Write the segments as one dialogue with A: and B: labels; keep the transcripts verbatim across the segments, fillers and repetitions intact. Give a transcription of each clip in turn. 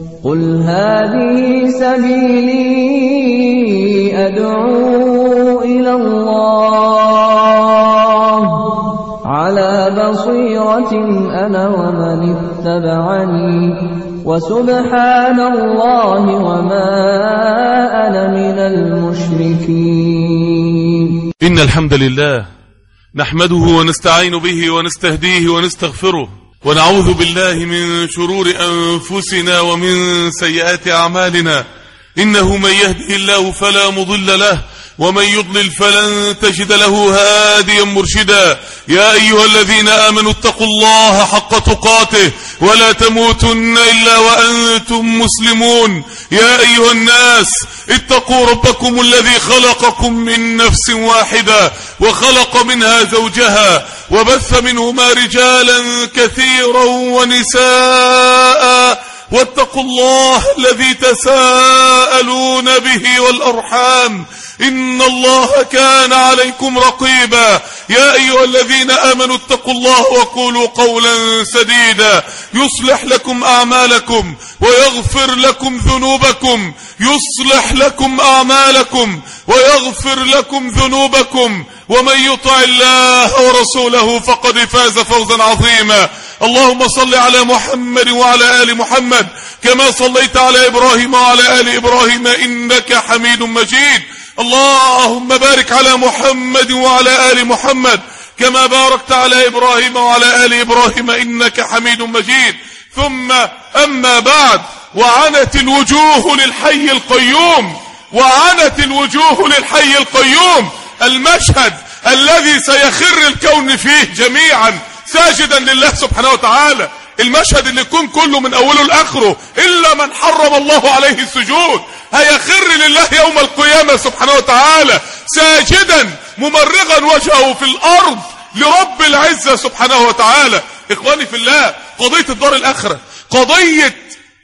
A: قل هذه سبيلي أدعو إلى الله على بصيرة أنا ومن اتبعني وسبحان الله وما أنا من المشركين.
B: إن الحمد لله نحمده ونستعين به ونستهديه ونستغفره ونعوذ بالله من شرور أنفسنا ومن سيئات أعمالنا. إنه من يهده الله فلا مضل له ومن يضلل فلن تجد له هاديا مرشدا. يا أيها الذين آمنوا اتقوا الله حق تقاته ولا تموتن إلا وأنتم مسلمون. يا أيها الناس اتقوا ربكم الذي خلقكم من نفس واحدة وخلق منها زوجها وبث منهما رجالا كثيرا ونساء واتقوا الله الذي تساءلون به والأرحام إن الله كان عليكم رقيبا. يا أيها الذين آمنوا اتقوا الله وقولوا قولا سديدا يصلح لكم أعمالكم ويغفر لكم ذنوبكم يصلح لكم أعمالكم ويغفر لكم ذنوبكم ومن يطع الله ورسوله فقد فاز فوزا عظيما. اللهم صل على محمد وعلى آل محمد كما صليت على إبراهيم وعلى آل إبراهيم إنك حميد مجيد. اللهم بارك على محمد وعلى آل محمد كما باركت على إبراهيم وعلى آل إبراهيم إنك حميد مجيد. ثم أما بعد، وعنت الوجوه للحي القيوم، وعنت الوجوه للحي القيوم، المشهد الذي سيخر الكون فيه جميعا ساجدا لله سبحانه وتعالى، المشهد اللي يكون كله من أوله لآخره إلا من حرم الله عليه السجود هيخر لله يوم القيامة سبحانه وتعالى ساجدا ممرغا وجهه في الأرض لرب العزة سبحانه وتعالى. إخواني في الله، قضية الدار الآخرة، قضية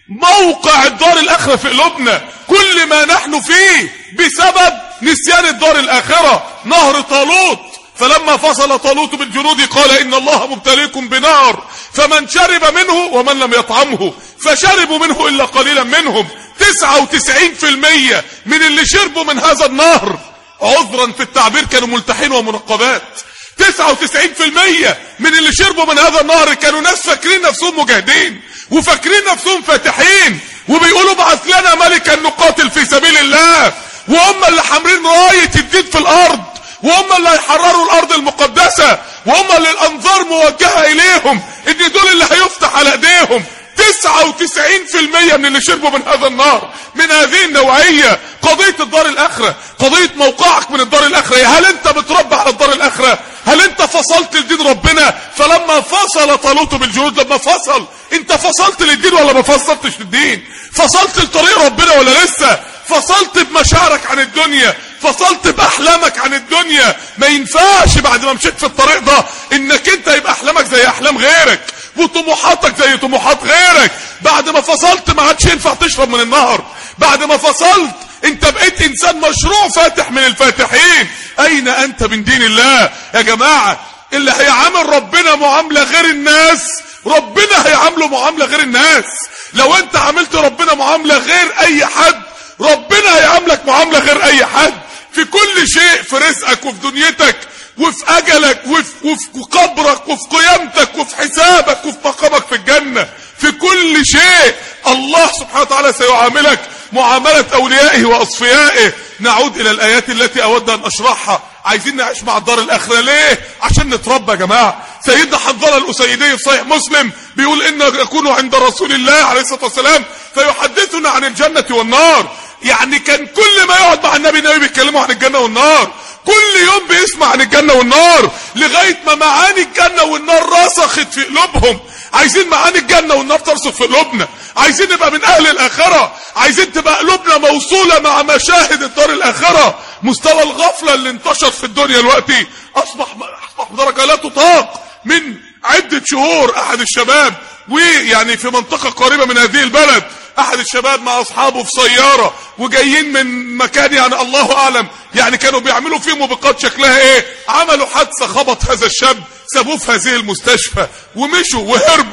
B: موقع الدار الآخرة في قلوبنا، كل ما نحن فيه بسبب نسيان الدار الآخرة. نهر طالوت، فلما فصل طالوت بالجنود قال إن الله مبتليكم بنار فمن شرب منه ومن لم يطعمه فشربوا منه إلا قليلا منهم. تسعة وتسعين في المية من اللي شربوا من هذا النهر عذرا في التعبير كانوا ملتحين ومنقبات. تسعة وتسعين في المية من اللي شربوا من هذا النهر كانوا ناس فاكرين نفسهم مجاهدين وفاكرين نفسهم فاتحين وبيقولوا بعث لنا ملكا نقاتل في سبيل الله، وهم اللي حاملين راية الدين في الأرض، وهم اللي هيحرروا الأرض المقدسة، وهم اللي الأنظار موجهة إليهم إن دول اللي هيفتح على إيديهم. تسعة وتسعين في المية من اللي شربوا من هذا النار من هذه النوعية. قضية الدار الآخرة، قضية موقعك من الدار الآخرة، هل أنت بتربى على الدار الآخرة؟ هل أنت فصلت لدين ربنا؟ فلما فصل طالوت بالجنود، لما فصل أنت فصلت للدين ولا ما فصلتش للدين؟ فصلت لطريق ربنا ولا لسه؟ فصلت بمشاعرك عن الدنيا، فصلت بأحلامك عن الدنيا. ما ينفعش بعد ما مشيت في الطريق ده انك انت يبقى احلامك زي احلام غيرك وطموحاتك زي طموحات غيرك. بعد ما فصلت ما عادش ينفع تشرب من النهر. بعد ما فصلت انت بقيت انسان مشروع فاتح من الفاتحين. اين انت من دين الله يا جماعة؟ اللي هيعامل ربنا معاملة غير الناس ربنا هيعامله معاملة غير الناس. لو انت عاملت ربنا معاملة غير اي حد ربنا هيعاملك معاملة غير اي حد في كل شيء، في رزقك وفي دنيتك وفي اجلك وفي, وفي قبرك وفي قيامتك وفي حسابك وفي مقامك في الجنة. في كل شيء الله سبحانه وتعالى سيعاملك معاملة اوليائه واصفيائه. نعود الى الايات التي اود ان اشرحها. عايزين نعيش مع الدار الاخرة ليه؟ عشان نتربى يا جماعة. سيدنا حنظلة الاسيدي في صحيح مسلم بيقول ان يكون عند رسول الله عليه الصلاة والسلام فيحدثنا عن الجنة والنار. يعني كان كل ما يقعد مع النبي النبي بيتكلموا عن الجنة والنار، كل يوم بيسمع عن الجنة والنار لغاية ما معاني الجنة والنار رسخت في قلوبهم. عايزين معاني الجنة والنار ترسخ في قلوبنا، عايزين نبقى من اهل الاخرة، عايزين تبقى قلوبنا موصولة مع مشاهد الدار الاخرة. مستوى الغفلة اللي انتشر في الدنيا دلوقتي اصبح اصبح بدرجة لا تطاق. من عدة شهور احد الشباب ويعني في منطقة قريبة من هذه البلد احد الشباب مع اصحابه في سيارة وجايين من مكان يعني الله اعلم يعني كانوا بيعملوا فيه موبقات شكلها ايه، عملوا حادثة خبط هذا الشاب، سابوه في هذه المستشفى ومشوا وهربوا.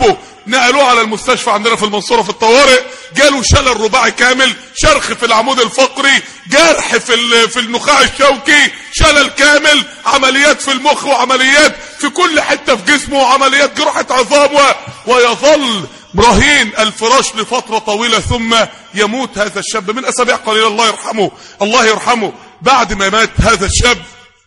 B: نقلوه على المستشفى عندنا في المنصورة في الطوارئ، جاله شلل رباعي كامل، شرخ في العمود الفقري، جرح في في النخاع الشوكي، شلل كامل، عمليات في المخ وعمليات في كل حتة في جسمه وعمليات جراحة عظام، ويظل رهين الفراش لفترة طويلة ثم يموت هذا الشاب من أسابيع قليلة. الله يرحمه الله يرحمه. بعد ما مات هذا الشاب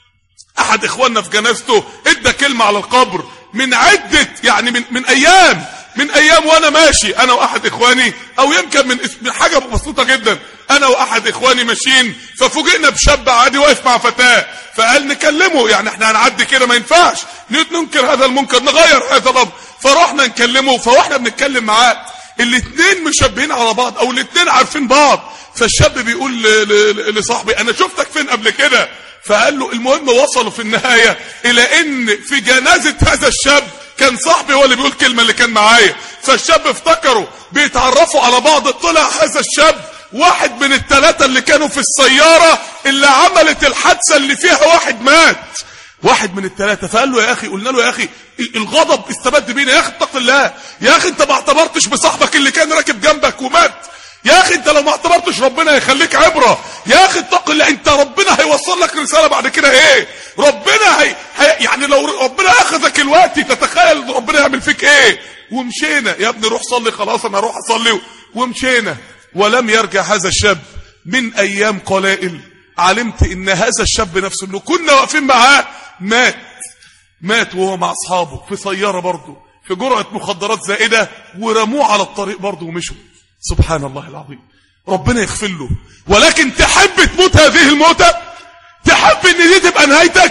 B: أحد إخواننا في جنازته ادى كلمة على القبر من عدة يعني من, من أيام من أيام وأنا ماشي أنا وأحد إخواني، أو يمكن من, من حاجة بسيطة جدا، أنا وأحد إخواني ماشيين ففوجئنا بشاب عادي واقف مع فتاة، فقال نكلمه، يعني احنا هنعدي كده ما ينفعش ننكر هذا المنكر، نغير هذا الأمر، فرحنا نكلمه. فواحنا بنتكلم معاه الاتنين مشابهين على بعض او الاتنين عارفين بعض، فالشاب بيقول لصاحبي انا شفتك فين قبل كده، فقال له المهم وصلوا في النهاية الى ان في جنازة هذا الشاب كان صاحبي هو اللي بيقول كلمة اللي كان معايا، فالشاب افتكروا بيتعرفوا على بعض، طلع هذا الشاب واحد من الثلاثة اللي كانوا في السيارة اللي عملت الحادثة اللي فيها واحد مات، واحد من الثلاثة. فقال له يا اخي، قلنا له يا اخي الغضب استبد بينا، يا اخي اتق الله، يا اخي انت ما اعتبرتش بصاحبك اللي كان راكب جنبك ومات، يا اخي انت لو ما اعتبرتش ربنا هيخليك عبرة، يا اخي اتق الله، انت ربنا هيوصل لك رسالة بعد كده ايه، ربنا هي, هي يعني لو ربنا اخذك الوقت تتخيل ربنا يعمل فيك ايه. ومشينا يا ابني روح صلي، خلاص انا اروح اصلي، ومشينا. ولم يرجع هذا الشاب. من ايام قلائل علمت ان هذا الشاب نفسه اللي كنا واقفين معاه مات مات وهو مع اصحابه في سيارة برضه في جرعة مخدرات زائدة، ورموه على الطريق برضه ومشوا. سبحان الله العظيم، ربنا يغفر له. ولكن تحب تموت هذه الموتة؟ تحب ان دي تبقى نهايتك؟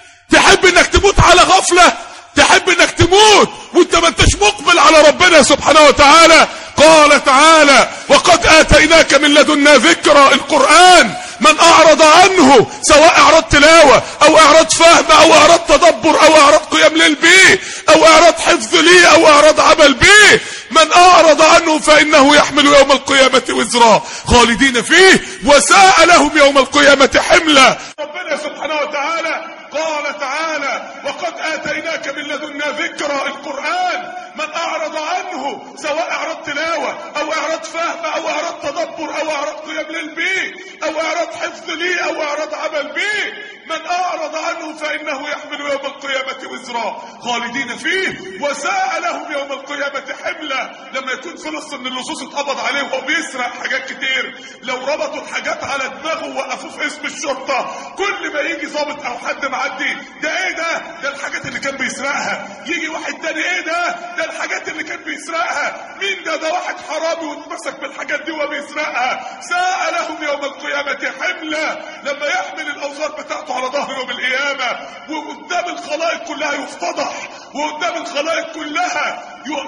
B: تحب انك تموت على غفلة؟ تحب انك تموت وانت ما انتش مقبل على ربنا سبحانه وتعالى؟ قال تعالى وقد آتيناك من لدنا ذكرى، القرآن من أعرض عنه سواء أعرض تلاوة أو أعرض فهم أو أعرض تدبر أو أعرض قيام ليل به أو أعرض حفظ لي أو أعرض عمل به، من أعرض عنه فإنه يحمل يوم القيامة وزرا خالدين فيه وساء لهم يوم القيامة حملا. ربنا سبحانه وتعالى قال تعالى وقد آتيناك من لدنا ذكرى، القرآن من أعرض عنه سواء أعرض تلاوة أو أعرض فهم أو أعرض تدبر أو أعرض قيام ليل به أو أعرض حفظ لي أو أعرض عمل به، من أعرض عنه فإنه يحمل يوم القيامة وزرا خالدين فيه وساء لهم يوم القيامة حملا. لما يكون فلسطين من اللصوص اتقبض عليه وهو بيسرق حاجات كتير، لو ربطوا الحاجات على دماغه ووقفوه في اسم الشرطة، كل ما يجي ضابط أو حد معدي ده ايه ده؟ ده الحاجات اللي كان بيسرقها. يجي واحد تاني ايه ده؟ ده الحاجات اللي كان بيسرقها. مين ده؟ ده واحد حرامي واتمسك بالحاجات دي وبيسرقها. ساء لهم يوم القيامة حملا، لما يحمل الأوزار بتاعته على ظهره يوم القيامة وقدام الخلائق كلها يفتضح وقدام الخلائق كلها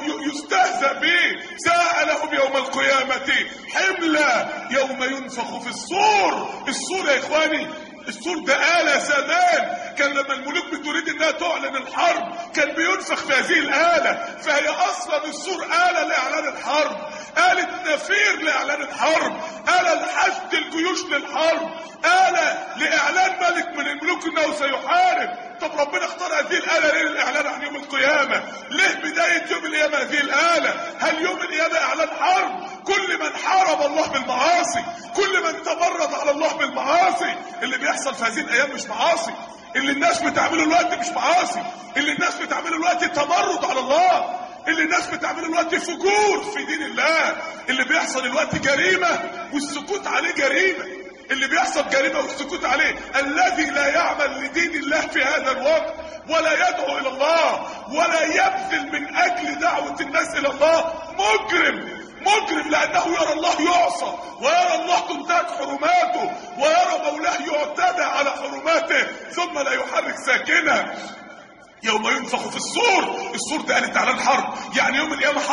B: يستهزأ به. ساء لهم يوم القيامة حملا يوم ينفخ في الصور. الصور يا إخواني، الصور ده آلة زمان، كان لما الملوك بتريد انها تعلن الحرب كان بينفخ في هذه الآلة، فهي اصلا الصور آلة لاعلان الحرب، آلة نفير لاعلان الحرب، آلة لحشد الجيوش للحرب، آلة لاعلان ملك من الملوك انه سيحارب. طب ربنا اختار هذه الآلة ليه للاعلان عن يوم القيامة؟ ليه بداية يوم القيامة هذه الآلة؟ هل يوم القيامة اعلان حرب؟ كل من حارب الله بالمعاصي، كل من تمرد على الله بالمعاصي. اللي بيحصل في هذه الايام مش معاصي، اللي الناس بتعمله الوقت مش معاصي، اللي الناس بتعمله الوقت تمرد على الله، اللي الناس بتعمله الوقت فجور في دين الله، اللي بيحصل الوقت جريمة والسكوت عليه جريمة، اللي بيحصل جريمة والسكوت عليه. الذي لا يعمل لدين الله في هذا الوقت ولا يدعو الى الله ولا يبذل من اجل دعوة الناس الى الله مجرم، مجرم، لأنه يرى الله يعصى ويرى الله تنتهك حرماته ويرى مولاه يعتدى على حرماته ثم لا يحرك ساكنه. يوم ينفخ في الصور، الصور ده قالت اعلان حرب، يعني يوم القيامة حرب،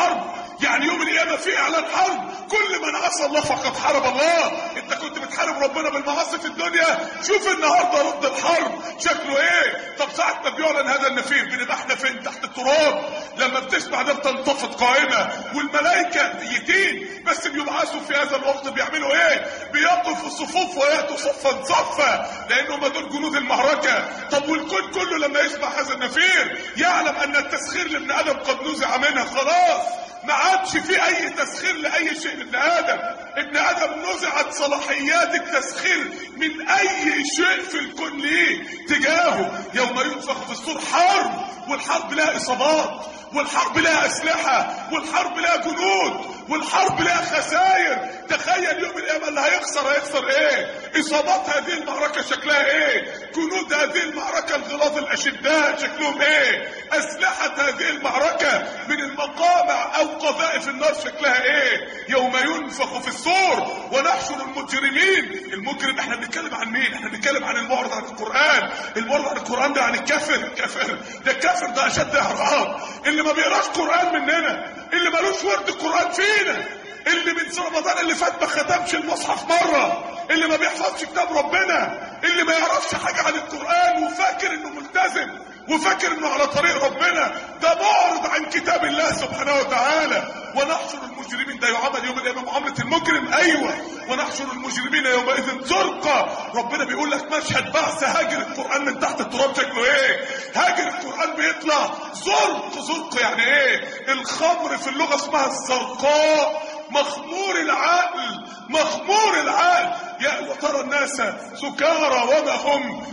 B: يعني يوم القيامة في اعلان حرب، كل من عصى الله فقد حارب الله. انت كنت بتحارب ربنا بالمعاصي في الدنيا، شوف النهارده رد الحرب شكله ايه. طب ساعة ما بيعلن هذا النفير بنبقى احنا فين؟ تحت التراب. لما بتسمع ده بتنتفض قائمة، والملائكة ميتين بس بيبعثوا في هذا الوقت بيعملوا ايه؟ بيقفوا الصفوف وياتوا صفا صفا، لانهم دول جنود المعركة. طب والكون كله لما يسمع هذا النفير يعلم ان التسخير لابن ادم قد نزع منها، خلاص ما عادش في اي تسخير لاي شيء لابن ادم. ابن ادم نزعت صلاحيات التسخير من اي شيء في الكون ليه تجاهه. يوم ينفخ في الصور حرب، والحرب لها اصابات، والحرب لها اسلحة، والحرب لها جنود، والحرب لها خسائر. تخيل يوم القيامة اللي هيخسر هيخسر ايه؟ اصابات هذه المعركة شكلها ايه؟ جنود هذه المعركة الغلاظ الاشداء شكلهم ايه؟ اسلحة هذه المعركة من المقامع او قذائف النار شكلها ايه؟ يوم ينفخ في الصور ونحشر المجرمين. المجرم احنا بنتكلم عن مين؟ احنا بنتكلم عن المعرض عن القرآن. المعرض عن القرآن ده عن الكافر. الكافر ده الكافر ده اشد اعراض، اللي ما بيقراش قرآن مننا، اللي مالوش ورد القرآن فينا، اللي من رمضان اللي فات ما ختمش المصحف مرة، اللي ما بيحفظش كتاب ربنا، اللي ما يعرفش حاجة عن القرآن وفاكر انه ملتزم وفاكر انه على طريق ربنا، ده معرض عن كتاب الله سبحانه وتعالى. ونحشر المجرمين، ده يعامل يوم القيامة معاملة المجرم. ايوه، ونحشر المجرمين يومئذ زرقا. ربنا بيقول لك مشهد بعث هاجر القرآن من تحت التراب شكله ايه؟ هاجر القرآن بيطلع زرق. زرق يعني ايه؟ الخمر في اللغة اسمها الزرقاء، مخمور العقل، مخمور العقل. يا وترى الناس سكارى وما هم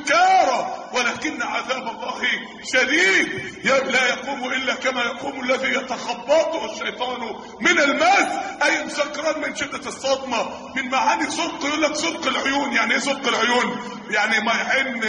B: بسكارى ولكن عذاب الله شديد. لا يقوم الا كما يقوم الذي يتخبطه الشيطان من المس، اي سكران من شدة الصدمة. من معاني زرق يقول لك زرق العيون. يعني ايه زرق العيون؟ يعني ما عين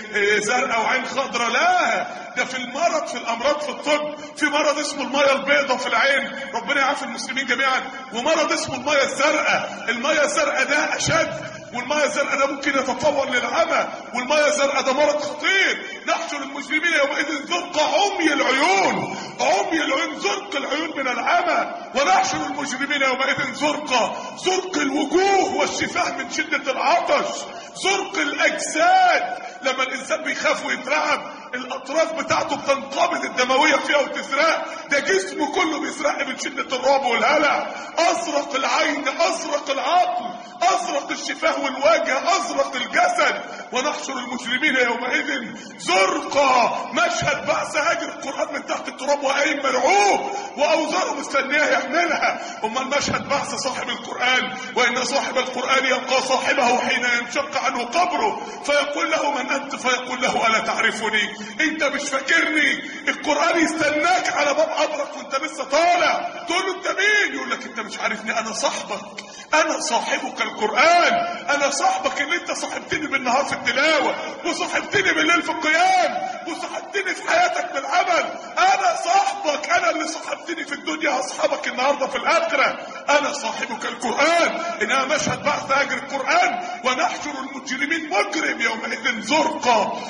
B: زرقاء وعين خضراء؟ لا، ده في المرض، في الامراض، في الطب في مرض اسمه المية البيضاء في العين، ربنا يعافي المسلمين جميعا، ومرض اسمه المية الزرقاء. المية الزرقاء ده اشد، والمية الزرقاء ده ممكن يتطور للعمى، والمية الزرقاء ده مرض خطير. نحشر المجرمين يومئذ زرقا عمي العيون، عمي العيون، زرق العيون من العمى. ونحشر المجرمين يومئذ زرقا، زرق الوجوه والشفاه من شدة العطش، زرق الاجساد. لما الانسان بيخاف ويترعب الاطراف بتاعته بتنقبض الدمويه فيها وتسرق، ده جسمه كله بيسرق من شده الرعب والهلع. ازرق العين، ازرق العقل، ازرق الشفاه والوجه، ازرق الجسد. ونحشر المجرمين يومئذ زرقا. مشهد بعث هاجر القرآن من تحت التراب وقايم مرعوب واوزاره مستنيه يحملها. اما المشهد بعث صاحب القرآن، وان صاحب القرآن يلقى صاحبه حين ينشق عنه قبره فيقول له من انت؟ فيقول له الا تعرفني؟ انت مش فاكرني؟ القرآن يستناك على باب قبرك وانت لسه طالع، تقول له انت مين؟ يقول لك انت مش عارفني، انا صاحبك، انا صاحبك القرآن، انا صاحبك اللي انت صاحبتني بالنهار في التلاوة، وصاحبتني بالليل في القيام، وصاحبتني في حياتك بالعمل. انا صاحبك، انا اللي صاحبتني في الدنيا اصحابك النهارده في الاخره. انا صاحبك القرآن. انها مشهد بعث هاجر القرآن. ونحشر المجرمين مجرم يومئذ زرقا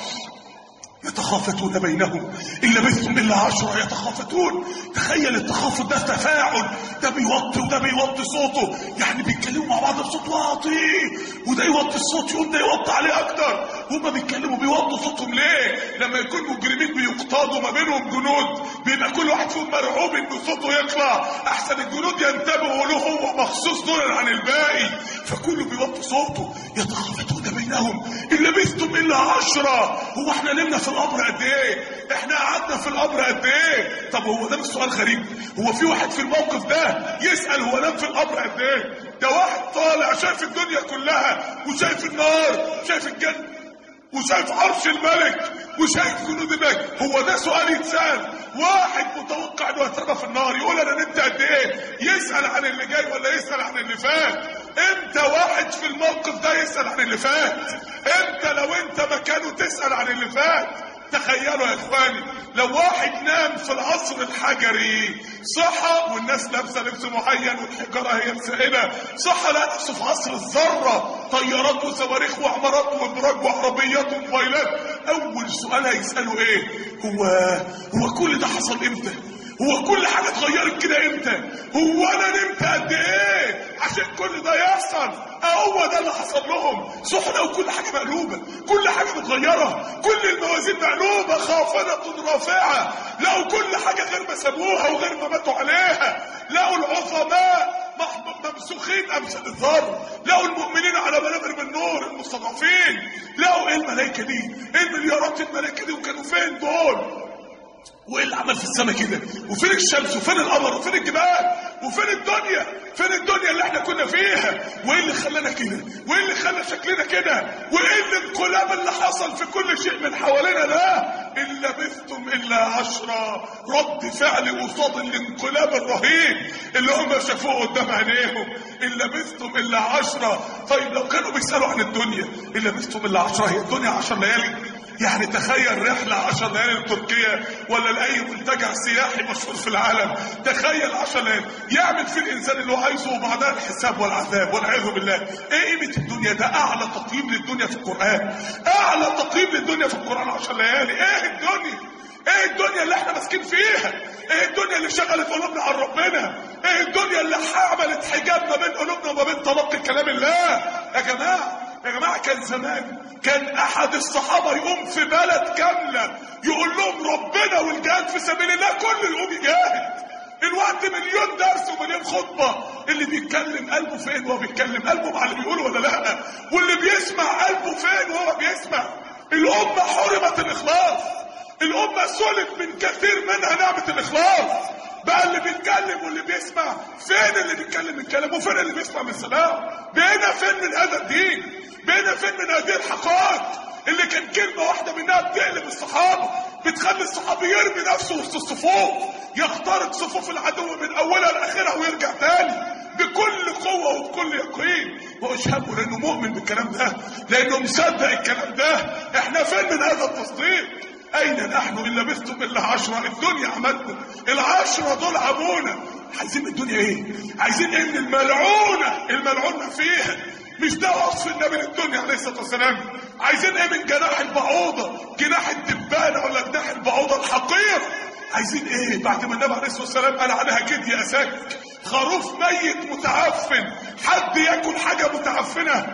B: يتخافتون بينهم إن لبثتم إلا عشرة. يتخافتون، تخيل التخافت ده تفاعل، ده بيوطي وده بيوطي صوته، يعني بيتكلموا مع بعض بصوت واطي، وده يوطي الصوت يقوم ده يوطي عليه أكتر. هما بيتكلموا بيوطوا صوتهم ليه؟ لما يكون مجرمين بيقتادوا ما بينهم جنود بيبقى كل واحد فيهم مرعوب إن صوته يطلع أحسن الجنود ينتبهوا له هو مخصوص دولا عن الباقي، فكله بيوطي صوته. يتخافتون بينهم إن لبثتم إلا عشرة. هو احنا نمنا في القبر قد ايه؟ احنا قعدنا في القبر قد ايه؟ طب هو ده مش سؤال غريب؟ هو في واحد في الموقف ده يسأل هو نام في القبر قد ايه؟ ده واحد طالع شايف الدنيا كلها، وشايف النار، شايف الجنة، وشايف عرش الملك، وشايف جنود الملك. هو ده سؤال يتسأل؟ واحد متوقع انه هيترمى في النار يقول انا نمت قد ايه؟ يسأل عن اللي جاي ولا يسأل عن اللي فات؟ امتى واحد في الموقف ده يسأل عن اللي فات؟ امتى لو انت مكانه تسأل عن اللي فات؟ تخيلوا يا اخواني لو واحد نام في العصر الحجري صحى والناس لابسه لبس معين والحجاره هي السائله، صحى لقى نفسه في عصر الذره، طيارات وصواريخ وعمارات وابراج وعربيات وموبايلات. اول سؤال هيساله ايه؟ هو هو كل ده حصل امتى؟ هو كل حاجة اتغيرت كده امتى؟ هو انا نمت قد ايه عشان كل ده يحصل؟ هو ده اللي حصل لهم. صحنا وكل حاجة مقلوبة، كل حاجة متغيرة، كل الموازين مقلوبة، خافضة رافعة. لقوا كل حاجة غير ما سابوها وغير ما ماتوا عليها. لقوا العظماء ممسوخين امثال الذر. لقوا المؤمنين على منابر من نور المستضعفين. لقوا ايه الملائكة دي؟ ايه المليارات الملائكة دي؟ وكانوا فين دول؟ وايه اللي عمل في السماء كده؟ وفين الشمس؟ وفين القمر؟ وفين الجبال؟ وفين الدنيا؟ فين الدنيا اللي احنا كنا فيها؟ وايه اللي خلانا كده؟ وايه اللي خلى شكلنا كده؟ وايه الانقلاب اللي حصل في كل شيء من حوالينا ده؟ ان لبثتم الا عشرة. رد فعل قصاد الانقلاب الرهيب اللي هم شافوه قدام عينيهم. ان لبثتم الا عشرة. طيب لو كانوا بيسالوا عن الدنيا، ان لبثتم الا عشرة، هي الدنيا عشر ليالي؟ يعني تخيل رحلة عشر ليالي لتركيا ولا لأي منتجع سياحي مشهور في العالم. تخيل عشر ليالي يعمل في الإنسان اللي هو عايزه وبعدها الحساب والعذاب والعياذ بالله. ايه قيمة الدنيا؟ ده أعلى تقييم للدنيا في القرآن. أعلى تقييم للدنيا في القرآن عشر ليالي. ايه الدنيا؟ ايه الدنيا اللي احنا ماسكين فيها؟ ايه الدنيا اللي شغلت قلوبنا عن ربنا؟ ايه الدنيا اللي عملت حجاب ما بين قلوبنا وما بين تلقي كلام الله؟ يا جماعة يا جماعة كان زمان كان احد الصحابة يقوم في بلد كاملة يقول لهم ربنا والجهاد في سبيل الله، كله يقوم يجاهد. الوقت مليون درس ومليون خطبة. اللي بيتكلم قلبه فين وهو بيتكلم؟ قلبه مع اللي بيقوله ولا لا؟ واللي بيسمع قلبه فين وهو بيسمع؟ الأمة حرمت الإخلاص. الأمة سلت من كثير منها نعمة الإخلاص. بقى اللي بيتكلم واللي بيسمع فين؟ اللي بيتكلم من كلام وفين اللي بيسمع من سلام؟ بقينا فين من هذا الدين؟ بقينا فين من هذه الحقائق اللي كان كلمة واحدة منها بتقلب الصحابة، بتخلي الصحابي يرمي نفسه وسط الصفوف، يخترق صفوف العدو من أولها لآخرها ويرجع تاني بكل قوة وبكل يقين. وأشهد لأنه مؤمن بالكلام ده، لأنه مصدق الكلام ده. احنا فين من هذا التصديق؟ أين نحن إن لبثتم إلا عشرة؟ الدنيا عملنا، العشرة دول عمونا. عايزين الدنيا إيه؟ عايزين إيه من الملعونة؟ الملعونة فيها. مش ده وصف النبي للدنيا عليه الصلاة والسلام. عايزين إيه من جناح البعوضة؟ جناح الدبانة ولا جناح البعوضة الحقير؟ عايزين إيه بعد ما النبي عليه الصلاة والسلام قال عليها كده يا أساك خروف ميت متعفن؟ حد ياكل حاجة متعفنة؟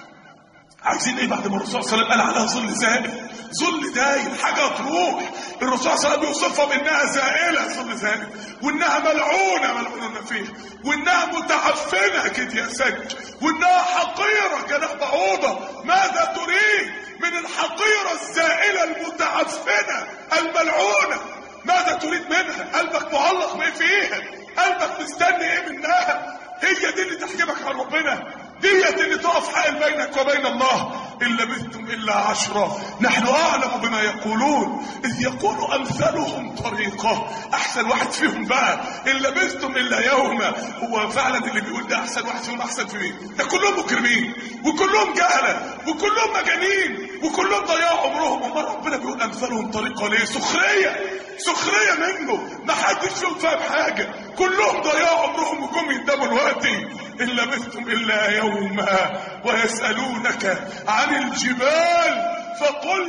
B: عايزين ايه بعد ما الرسول صلى الله عليه وسلم قال عليها ظل زائل؟ ظل دايل، حاجه تروح. الرسول صلى الله عليه وسلم بيوصفها بانها زائله، ظل زائل، وانها ملعونه ملعونه فيها، وانها متعفنه كده يا سج، وانها حقيره جناح بعوضه. ماذا تريد من الحقيره الزائله المتعفنه الملعونه؟ ماذا تريد منها؟ قلبك معلق بايه فيها؟ قلبك مستني ايه منها؟ هي دي اللي تحجبك عن ربنا؟ ديت اللي تقف حائل بينك وبين الله. إن لبثتم إلا عشرة. نحن أعلم بما يقولون إذ يقول أمثالهم طريقة. أحسن واحد فيهم بقى إن لبثتم إلا يوما. هو فعلا اللي بيقول ده أحسن واحد فيهم أحسن في مين؟ ده كلهم مجرمين وكلهم جهلة وكلهم مجانين وكلهم ضيعوا عمرهم. أما ربنا بيقول أمثالهم طريقة ليه؟ سخرية، سخرية منه. ما حدش فيهم فاهم حاجة، كلهم ضيعوا عمرهم وجم يندموا دلوقتي. إن لبثتم إلا يوما ويسألونك عن الجبال فقل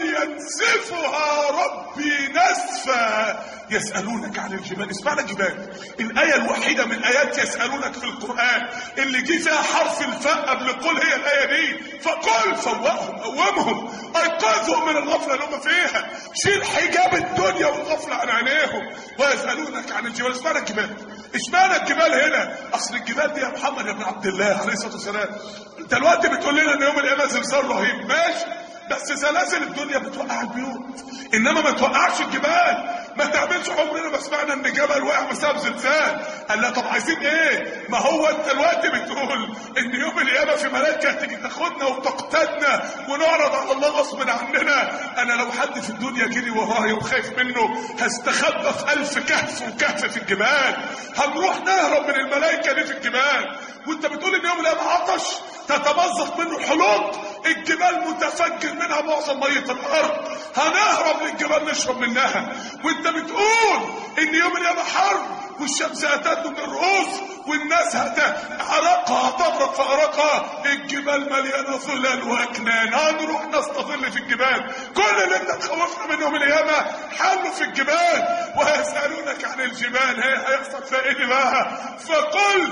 B: ينسفها ربي نسفا. يسألونك عن الجبال، اسمعنا الجبال. الآية الوحيدة من آيات يسألونك في القرآن اللي جه فيها حرف الفاء قبل قل هي الآية دي. فقل فوقهم قومهم أيقظهم من الغفلة اللي هم فيها، شيل حجاب الدنيا والغفلة عن عينيهم. ويسألونك عن الجبال، اسمعنا الجبال. اشمعنى الجبال هنا؟ اصل الجبال دي يا محمد يا ابن عبد الله عليه الصلاه والسلام، انت دلوقتي بتقول لنا ان يوم القيامه زلزال رهيب، ماشي، بس زلازل الدنيا بتوقع البيوت انما ما توقعش الجبال. ما تعملش عمرنا ما سمعنا ان جبل وقع بسبب زلزال. قال لا طب عايزين ايه؟ ما هو انت دلوقتي بتقول ان يوم القيامه في ملائكه تيجي تاخدنا وتقتدنا ونعرض على الله غصب عننا. انا لو حد في الدنيا جري ورايا وخايف منه هستخبى في الف كهف وكهف في الجبال. هنروح نهرب من الملائكه دي في الجبال. وانت بتقول ان يوم القيامه عطش تتمزق منه الحلوق، الجبال متفجر منها معظم ميه الارض، هنهرب للجبال نشرب منها. وانت بتقول ان يوم القيامه حرب والشمس هتدنو من الرؤوس والناس هتعرق ارقها تضرب في ارقها، الجبال مليانه ظلال واكنان، هنروح نستظل في الجبال. كل اللي انت تخوفنا منه من القيامه حله في الجبال. ويسالونك عن الجبال، هي هيحصل فيها ايه بقى؟ فقل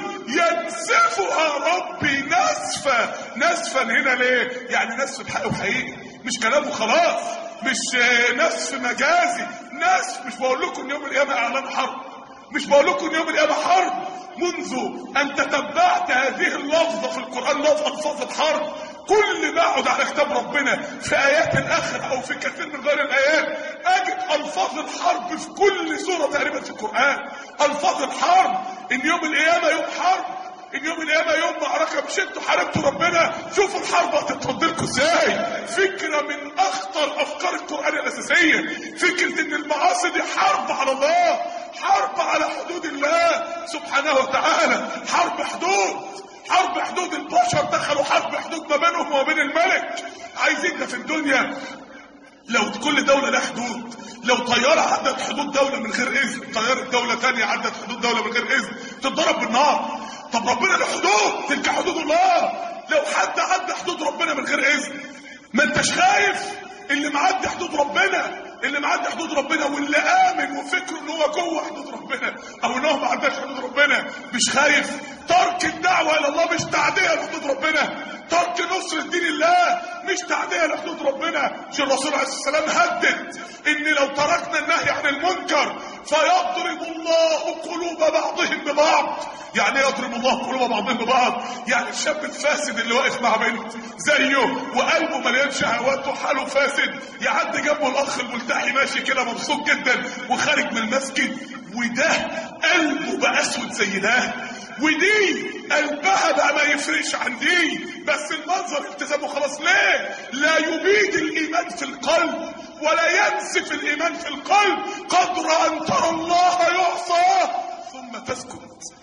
B: ينسفها ربي نسفا. نسفا هنا ليه؟ يعني نسف بحق وحقيقي، مش كلامه خلاص، مش نسف مجازي، نسف. مش بقول لكم ان يوم القيامه اعلان حرب، مش بقول لكم ان يوم القيامه حرب. منذ ان تتبعت هذه اللفظه في القران، لفظ الفاظ الحرب، كل ما اقعد على كتاب ربنا في ايات الاخره او في كثير من غير الايات اجد الفاظ الحرب في كل سوره تقريبا في القران. الفاظ الحرب، ان يوم القيامه يوم حرب، ان يوم القيامه يوم معركه. مش انتوا حاربتوا ربنا؟ شوفوا الحرب هتترد لكم ازاي. فكره من اخطر افكار القران الاساسيه، فكره ان المعاصي دي حرب على الله، حرب على حدود الله سبحانه وتعالى، حرب حدود، حرب حدود. البشر دخلوا حرب حدود ما بينهم وما بين الملك. عايزين في الدنيا لو كل دولة لها حدود، لو طيارة عدت حدود دولة من غير إذن، طيارة دولة تانية عدت حدود دولة من غير إذن، تتضرب بالنار. طب ربنا له حدود، تلك حدود الله. لو حد عدى حدود ربنا من غير إذن، ما انتش خايف؟ اللي معدي حدود ربنا، اللي معدي حدود ربنا واللي آمن وفكره ان هو جوه حدود ربنا او ان هو ما عداش حدود ربنا مش خايف؟ ترك الدعوة الى الله مش تعدية لحدود ربنا، ترك نصر دين الله مش تعدية لحدود ربنا. مش الرسول عليه الصلاة والسلام هدد ان لو تركنا النهي عن المنكر فيضرب الله قلوب بعضهم ببعض. يعني يضرب الله قلوب بعضهم ببعض، يعني الشاب الفاسد اللي واقف مع بنت زيه وقلبه مليان شهوات وحاله فاسد، يعدي جنبه الاخ الملتحي ماشي كده مبسوط جدا وخارج من المسجد، وده قلبه بقى اسود زي ده، ودي قلبها بقى ما يفرقش عن دي، بس المنظر التزامه خلاص. ليه؟ لا يبيد الايمان في القلب ولا ينسف الايمان في القلب. قدر ان ترى الله يعصى ثم تسكت،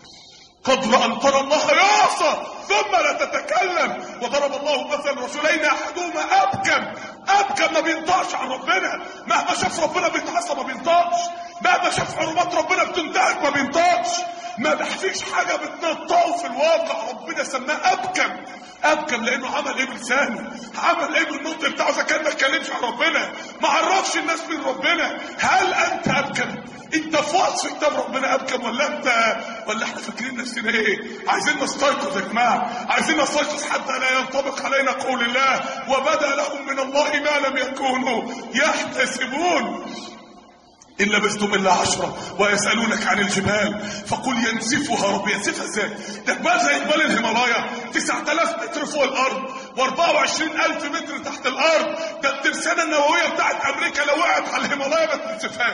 B: قدر ان ترى الله يعصى ثم لا تتكلم. وضرب الله مثلا رسولين احدهما ابكم، ابكم ما بينطقش عن ربنا، مهما شاف ربنا بيتعصى ما بينطقش، مهما شاف حرمات ربنا بتنتهك ما بينطقش، ما فيش حاجه بتنطقه في الواقع. ربنا سماه ابكم، ابكم لانه عمل ايه بلسانه، عمل ايه بالنطق بتاعه، اذا كان ما اتكلمش عن ربنا، ما عرفش الناس من ربنا. هل انت ابكم؟ انت في وصف كتاب ربنا ابكم ولا انت ولا احنا فاكرين نفسنا ايه؟ عايزين نستيقظ يا جماعه، عايزين نستيقظ حتى لا ينطبق علينا قول الله وبدا لهم من الله ما لم يكونوا يحتسبون. إن لبثتم إلا عشرة ويسألونك عن الجبال فقل ينسفها ربي. ينسفها ازاي؟ ده جبال زي جبال الهيمالايا تسعة آلاف متر فوق الأرض وأربعة وعشرين ألف متر تحت الأرض. ده الترسانة النووية بتاعت أمريكا لو وقعت على الهيمالايا ما تنسفهاش.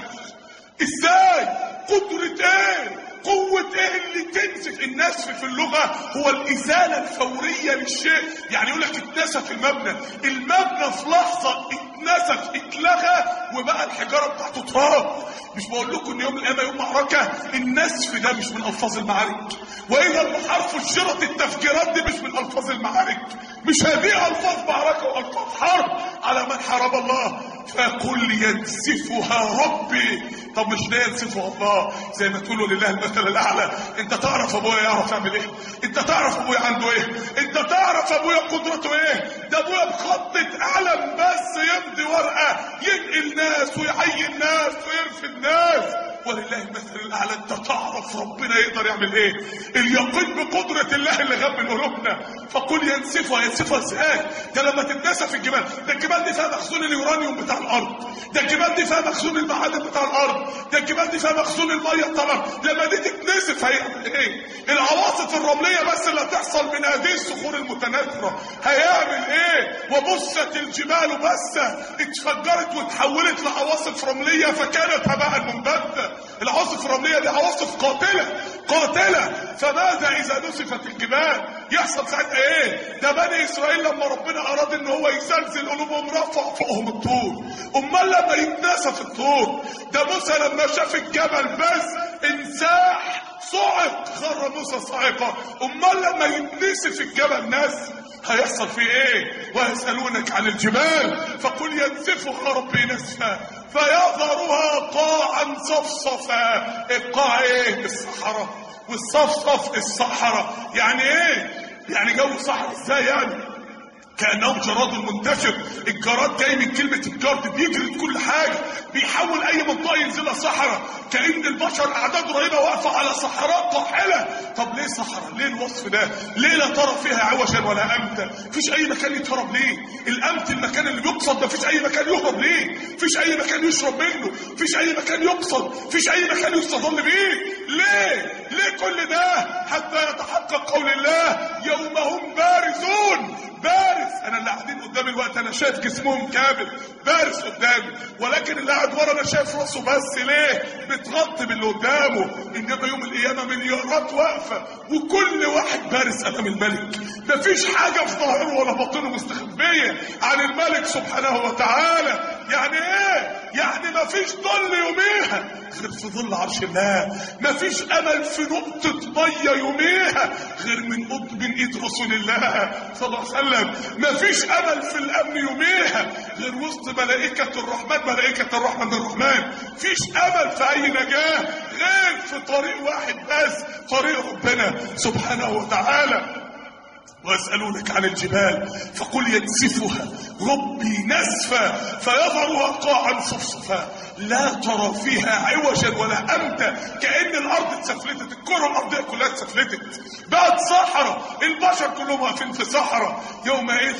B: ازاي؟ قدرة ايه؟ قوة ايه اللي تنسف؟ النسف في اللغة هو الإزالة الفورية للشيء. يعني يقول لك اتنسف المبنى، المبنى في لحظة اتنسف اتلغى وبقى الحجارة بتاعته تراب. مش بقول لكم ان يوم القيامة يوم معركة؟ النسف ده مش من ألفاظ المعارك، وإذا البحار فجرت التفجيرات دي مش من ألفاظ المعارك، مش هذه ألفاظ معركة وألفاظ حرب على من حارب الله. فقل ينسفها ربي. طب مش ده ينسفها الله؟ زي ما تقولوا لله المثل الاعلى. انت تعرف ابويا يعرف يعمل ايه؟ انت تعرف ابويا عنده ايه؟ انت تعرف ابويا قدرته ايه؟ ده ابويا بخطة قلم بس يمضي ورقة ينقل ناس ويعين ناس ويرفد ناس. ولله المثل الاعلى. انت تعرف ربنا يقدر يعمل ايه؟ اليقين بقدرة الله اللي غاب من قلوبنا. فقل ينسفها. ينسفها ازاي؟ ده لما تتنسف الجبال، ده الجبال دي فيها مخزون اليورانيوم بتاع الارض، ده الجبال دي فيها مخزون المعادن بتاع الارض، ده الجبال دي فيها مخزون الميه بتاع الارض. لما دي تتنسف هيعمل ايه؟ العواصف الرمليه بس اللي هتحصل من هذه الصخور المتناثره هيعمل ايه؟ وبست الجبال بس اتفجرت وتحولت لعواصف رمليه فكانت هباء منبثا. العواصف الرمليه دي عواصف قاتله قاتله. فماذا اذا نسفت الجبال؟ يحصل ساعتها ايه؟ ده بني اسرائيل لما ربنا اراد ان هو يزلزل قلوبهم رفع فوقهم الطور. امال لما يتنسف الطور؟ ده موسى لما شاف الجبل بس انساح صعق، خر موسى صاعقه. امال لما يتنسف الجبل ناس هيحصل فيه ايه؟ ويسألونك عن الجبال فقل ينسفها ربي نسفا. فيظهرها قاعا صفصفا. القاع ايه؟ الصحراء، والصفصف الصحراء. يعني ايه؟ يعني جو صحراء ازاي يعني؟ كأنه جراد منتشر. الجراد جاي من كلمة الجرد، بيجري كل حاجة، بيحول أي منطقة ينزلها صحراء. كأن البشر أعداد رهيبة واقفة على صحراء قاحلة. طب ليه صحراء؟ ليه الوصف ده؟ ليه لا ترى فيها عوجا ولا أمتا؟ مفيش أي مكان يتهرب ليه؟ الأمت المكان اللي بيقصد، مفيش أي مكان يهرب ليه؟ مفيش أي مكان يشرب منه، مفيش أي مكان يقصد، مفيش أي مكان يستظل بيه. ليه؟ ليه كل ده؟ حتى يتحقق قول الله يوم هم بارزون. بارز، انا اللي قاعدين قدامي الوقت انا شايف جسمهم كامل بارز قدامي، ولكن اللي قاعد ورا انا شايف راسه بس. ليه؟ بتغطي باللي قدامه. انما يوم القيامه مليارات واقفه وكل واحد بارز امام الملك. مفيش حاجه في ظاهره ولا باطنه مستخبيه عن الملك سبحانه وتعالى. يعني ايه؟ يعني مفيش ظل يوميها غير في ظل عرش الله. مفيش امل في نقطه ميه يوميها غير من من ايد رسول الله صلى الله عليه وسلم. مفيش امل في الامن يوميها غير وسط ملائكه الرحمن، ملائكه الرحمن الرحمن. مفيش امل في اي نجاه غير في طريق واحد بس، طريق ربنا سبحانه وتعالى. ويسألونك عن الجبال فقل ينسفها ربي نسفا فيظهرها قاعا صفصفا لا ترى فيها عوجا ولا أمتا. كأن الأرض اتسفلتت، الكرة الأرضية كلها اتسفلتت، بقت صحراء، البشر كلهم واقفين في صحراء. يومئذ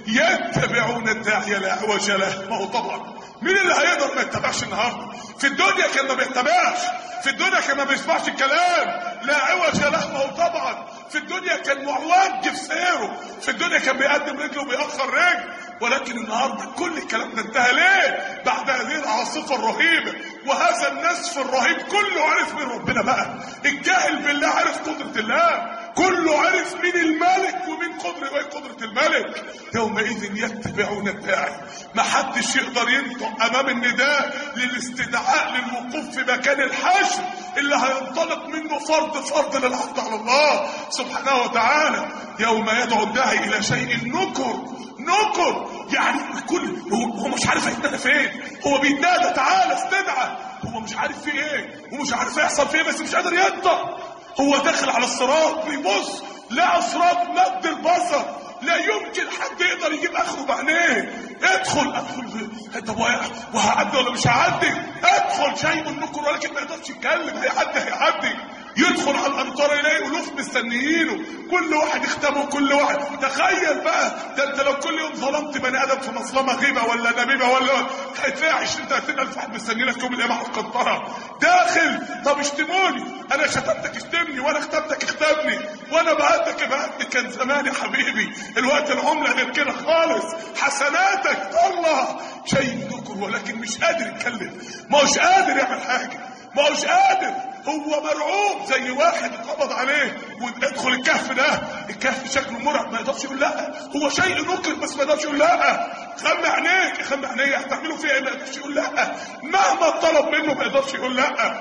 B: يتبعون الداعي لا عوج له. ما هو طبعا مين اللي هيقدر ما يتبعش النهارده؟ في الدنيا كان ما بيتبعش، في الدنيا كان ما بيسمعش الكلام، لا عوج له. ما هو طبعا في الدنيا كان معوج في سيره، في الدنيا كان بيقدم رجله وبيأخر رجل، ولكن النهارده كل الكلام ده انتهى. ليه؟ بعد هذه العاصفه الرهيبه وهذا النسف الرهيب كله عرف من ربنا بقى. الجاهل بالله عرف قدره الله، كله عرف مين الملك ومين قدرة وايه قدرة الملك. يومئذ يتبعون الداعي. ما حدش يقدر ينطق امام النداء للاستدعاء للوقوف في مكان الحشر اللي هينطلق منه فرد فرد للعرض على الله سبحانه وتعالى. يوم يدعو الداعي الى شيء نكر. نكر يعني كل هو مش عارف هيتنادى فين، هو بيتنادى تعالى استدعى، هو مش عارف في ايه ومش عارف هيحصل فيه بس مش قادر ينطق. هو داخل على الصراط بيبص لقى صراط مد البصر، لا يمكن حد يقدر يجيب اخره بعينيه. ادخل ادخل طب وهعدي ولا مش هعدي؟ ادخل شيء النكر ولكن ما يقدرش يتكلم. هيعدي هيعدي يدخل على الامطار يلاقي الوف مستنيينه، كل واحد يختبه كل واحد. تخيل بقى ده انت لو كل يوم ظلمت بني ادم في مظلمه غيبه ولا نميمه ولا هتلاقي عشرين تلاتين الف واحد مستني لك يوم القيامه على القنطره. داخل طب اشتموني، انا شتمتك اشتمني، وانا اختبتك اختبني، وانا بعتك ابعتني. كان زمان يا حبيبي الوقت العمله غير كده خالص. حسناتك الله شيء نكر ولكن مش قادر يتكلم، ما هوش قادر يعمل حاجه، ما هوش قادر، هو مرعوب زي واحد اتقبض عليه وادخل الكهف ده. الكهف شكله مرعب ما يقدرش يقول لا، هو شيء نكر بس ما يقدرش يقول لا. خم عينيك خم عينيك هتعملوا فيها ايه؟ ما يقدرش يقول لا، مهما طلب منه ما يقدرش يقول لا.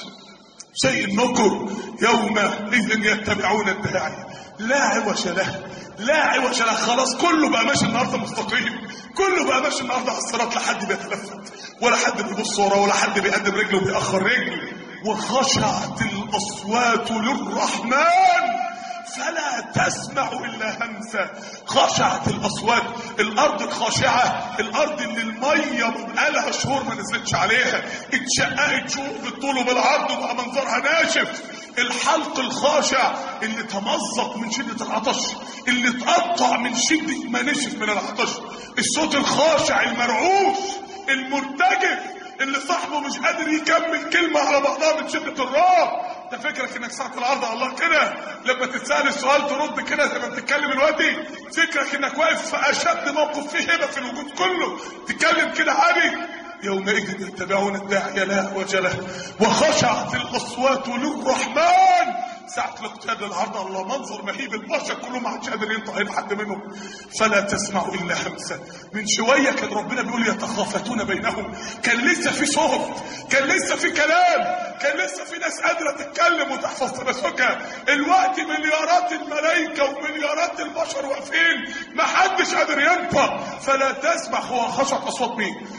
B: شيء النكر. يومئذ يتبعون الداعي لا عوج له، لا عوج له. خلاص كله بقى ماشي النهارده مستقيم، كله بقى ماشي النهارده على الصراط، لا حد بيتلفت ولا حد بيبص وراه ولا حد بيقدم رجله وبيأخر رجله. وخشعت الأصوات للرحمن فلا تسمع إلا همسا. خشعت الأصوات، الأرض الخاشعة، الأرض اللي المية بقالها شهور ما نزلتش عليها، اتشققت شهور بالطول وبالعرض وبقى منظرها ناشف. الحلق الخاشع اللي تمزق من شدة العطش، اللي اتقطع من شدة ما نشف من العطش. الصوت الخاشع المرعوش المرتجف اللي صاحبه مش قادر يكمل كلمة على بعضها من شدة الرعب. انت فكرك انك ساعة العرض على الله كده لما تتسأل السؤال ترد كده زي ما بتتكلم دلوقتي؟ فكرك انك واقف في اشد موقف فيه هبة في الوجود كله تتكلم كده عادي؟ يومئذ يتبعون الداعي لا عوج له وخشعت الاصوات للرحمن. ساعة الاقتياد للعرض على الله منظر مهيب، البشر كلهم ما عادش قادر ينطق حد منهم. فلا تسمع الا همسا. من شويه كان ربنا بيقول يتخافتون بينهم، كان لسه في صوت، كان لسه في كلام، كان لسه في ناس قادره تتكلم وتحفظ تماسكها. الوقت مليارات الملائكه ومليارات البشر واقفين ما حدش قادر ينطق. فلا تسمع. هو خشعت اصوات مين؟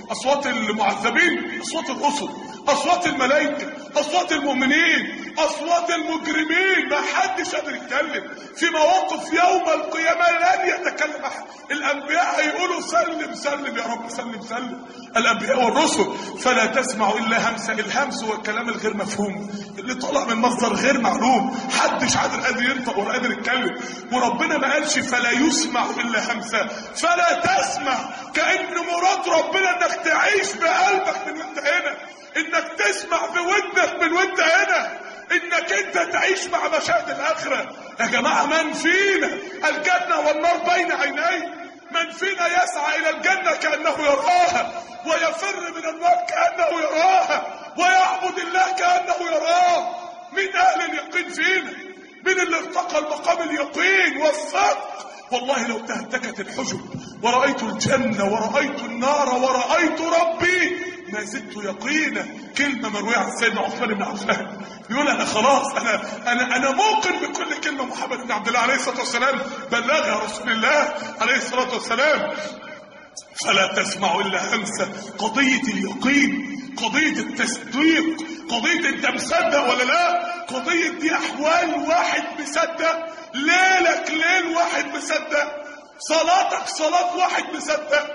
B: اصوات المعذبين، اصوات الرسل، اصوات الملائكه، اصوات المؤمنين، اصوات المجرمين. ما حدش قادر يتكلم في مواقف يوم القيامه، لن يتكلم احد. الانبياء هيقولوا سلم سلم يا رب، سلم سلم، الانبياء والرسل. فلا تسمع الا همسا. الهمس هو الكلام الغير مفهوم اللي طلع من مصدر غير معلوم، محدش قادر قادر ينطق ولا قادر يتكلم. وربنا ما قالش فلا يسمع الا همسا، فلا تسمع، كأن مراد ربنا انك تعيش بقلبك من وانت هنا، انك تسمع بودنك من وانت هنا، انك انت تعيش مع مشاهد الاخره. يا جماعه، من فينا الجنه والنار بين عينيه؟ من فينا يسعى الى الجنه كانه يراها، ويفر من النار كانه يراها، ويعبد الله كانه يراه؟ من اهل اليقين فينا؟ من اللي ارتقى المقام اليقين والصدق؟ والله لو تهتكت الحجب ورأيت الجنة ورأيت النار ورأيت ربي ما زدت يقينا. كلمة مروية عن سيدنا عثمان بن عفان، بيقول انا خلاص، انا انا انا موقن بكل كلمة محمد بن عبد الله عليه الصلاة والسلام بلغها رسول الله عليه الصلاة والسلام. فلا تسمع الا همسة. قضية اليقين، قضية التصديق، قضية انت مصدق ولا لا، قضية دي احوال واحد مصدق، ليلك ليل واحد مصدق، صلاتك صلاة واحد مصدق،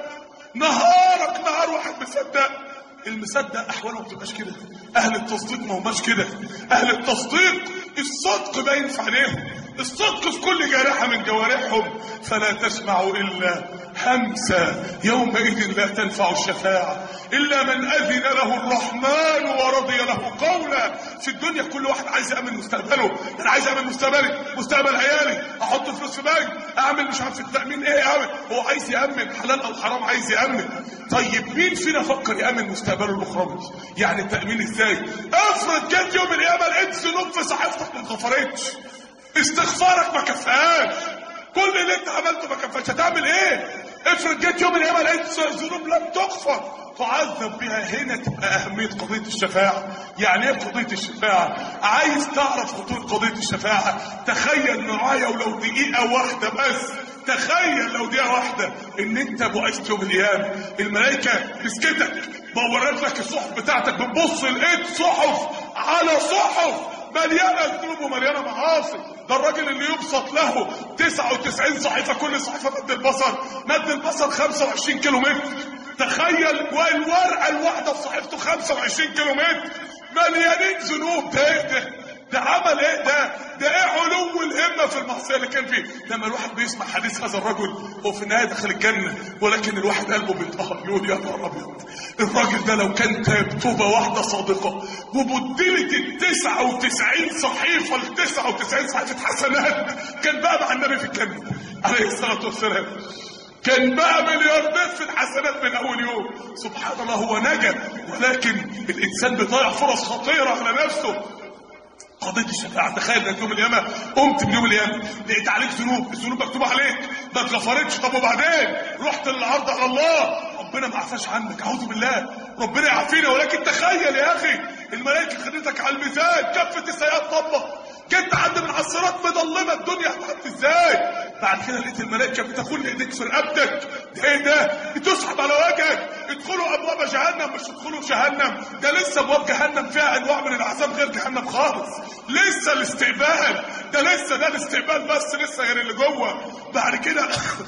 B: نهارك نهار واحد مصدق. المصدق احواله ما بتبقاش كده، اهل التصديق ما هماش كده. اهل التصديق الصدق باين في عينيهم، الصدق في كل جارحة من جوارحهم. فلا تسمع الا همسا. يومئذ لا تنفع الشفاعة الا من اذن له الرحمن ورضي له قولا. في الدنيا كل واحد عايز يامن مستقبله، انا عايز امن مستقبلي، مستقبل عيالي، احط فلوس في بنك، اعمل مش عارف التامين ايه، اعمل. هو عايز يامن حلال او حرام، عايز يامن. طيب مين فينا فكر يامن مستقبله الاخروي؟ يعني التامين ازاي؟ افرض جت يوم القيامه لقيت ذنوب في صحيفتك ما اتغفرتش، استغفارك ما كفاش، كل اللي انت عملته ما كفاش، هتعمل ايه؟ افرض جيت يوم القيامه لقيت ذنوب لم تغفر، تعذب بها. هنا تبقى اهميه قضيه الشفاعه. يعني ايه قضيه الشفاعه؟ عايز تعرف خطوره قضيه الشفاعه؟ تخيل معايا ولو دقيقه واحده بس، تخيل لو دقيقه واحده ان انت بعثت يوم القيامه، الملائكه مسكتك بورت لك الصحف بتاعتك، بتبص لقيت صحف على صحف مليانه ذنوب ومليانه معاصي. ده الراجل اللي يبسط له تسعة وتسعين صحيفه، كل صحيفه مد البصر، مد البصر خمسة وعشرين كيلو متر. تخيل، والورقه الواحده في صحيفته خمسة وعشرين كيلو متر مليانين ذنوب. ده ايه ده؟ ده عمل ايه ده؟ ده ايه علو الهمه في المعصيه اللي كان فيه؟ لما الواحد بيسمع حديث هذا الرجل وفي النهايه دخل الجنه، ولكن الواحد قلبه بيتقهر، يقول يا نهار ابيض، الراجل ده لو كان تاب توبه واحده صادقه وبدلت ال تسعة وتسعين صحيفه ل تسعة وتسعين صحيفه حسنات، كان بقى مع النبي في الجنه عليه الصلاه والسلام، كان بقى ملياردير في الحسنات من اول يوم. سبحان الله، هو نجا، ولكن الانسان بيضيع فرص خطيره على نفسه. قضيه الشفاعه، تخيل انك يوم القيامه قمت من يوم القيامه لقيت عليك ذنوب، الذنوب مكتوبه عليك ما اتغفرتش. طب وبعدين رحت للعرض على الله، ربنا ما عفاش عنك، اعوذ بالله، ربنا يعافينا. ولكن تخيل يا اخي، الملائكه خدتك على الميزان، كفه السيئات طبه، جيت عند من عصرات مظلمه، الدنيا هتعدي ازاي؟ بعد كده لقيت الملائكه بتاخد ايديك في رقبتك، ده ايه ده؟ بتسحب على وجهك، ادخلوا ابواب جهنم، مش ادخلوا جهنم، ده لسه ابواب جهنم فيها انواع من العذاب غير جهنم خالص، لسه الاستقبال، ده لسه ده الاستقبال بس، لسه غير اللي جوه. بعد كده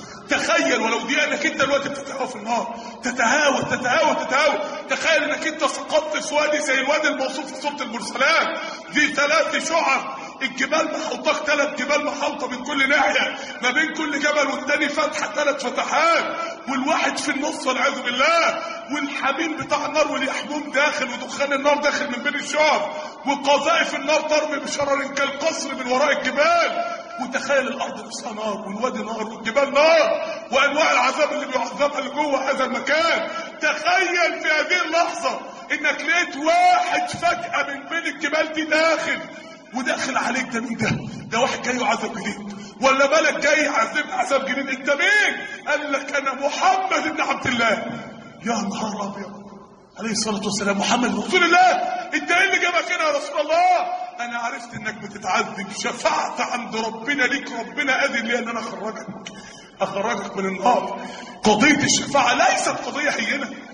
B: تخيل ولو دي انك انت دلوقتي بتتهاوى في النار، تتهاوى تتهاوى تتهاوى. تخيل انك انت سقطت في وادي زي الوادي الموصوف في سوره المرسلات، دي ثلاث شعب، الجبال محوطاك، ثلاث جبال محوطه من كل ناحيه، ما بين كل جبل والتاني فتحه، ثلاث فتحات، والواحد في النص والعياذ بالله، والحميم بتاع النار واليحموم داخل، ودخان النار داخل من بين الشعب، وقذائف النار ترمي بشرر كالقصر من وراء الجبال. وتخيل الارض نفسها نار، والوادي نار، والجبال نار، وانواع العذاب اللي بيعذبها اللي جوه هذا المكان. تخيل في هذه اللحظه انك لقيت واحد فجاه من بين الجبال دي داخل، وداخل عليك، ده مين ده؟ ده واحد جاي يعذب جديد، ولا ملك جاي يعذب عذاب جديد؟ انت مين؟ قال لك انا محمد بن عبد الله. يا نهار ابيض، عليه الصلاه والسلام، محمد رسول الله، انت ايه اللي جابك هنا يا رسول الله؟ انا عرفت انك بتتعذب، شفعت عند ربنا ليك، ربنا اذن لي ان انا اخرجك اخرجك من النار. قضيه الشفاعه ليست قضيه هينه،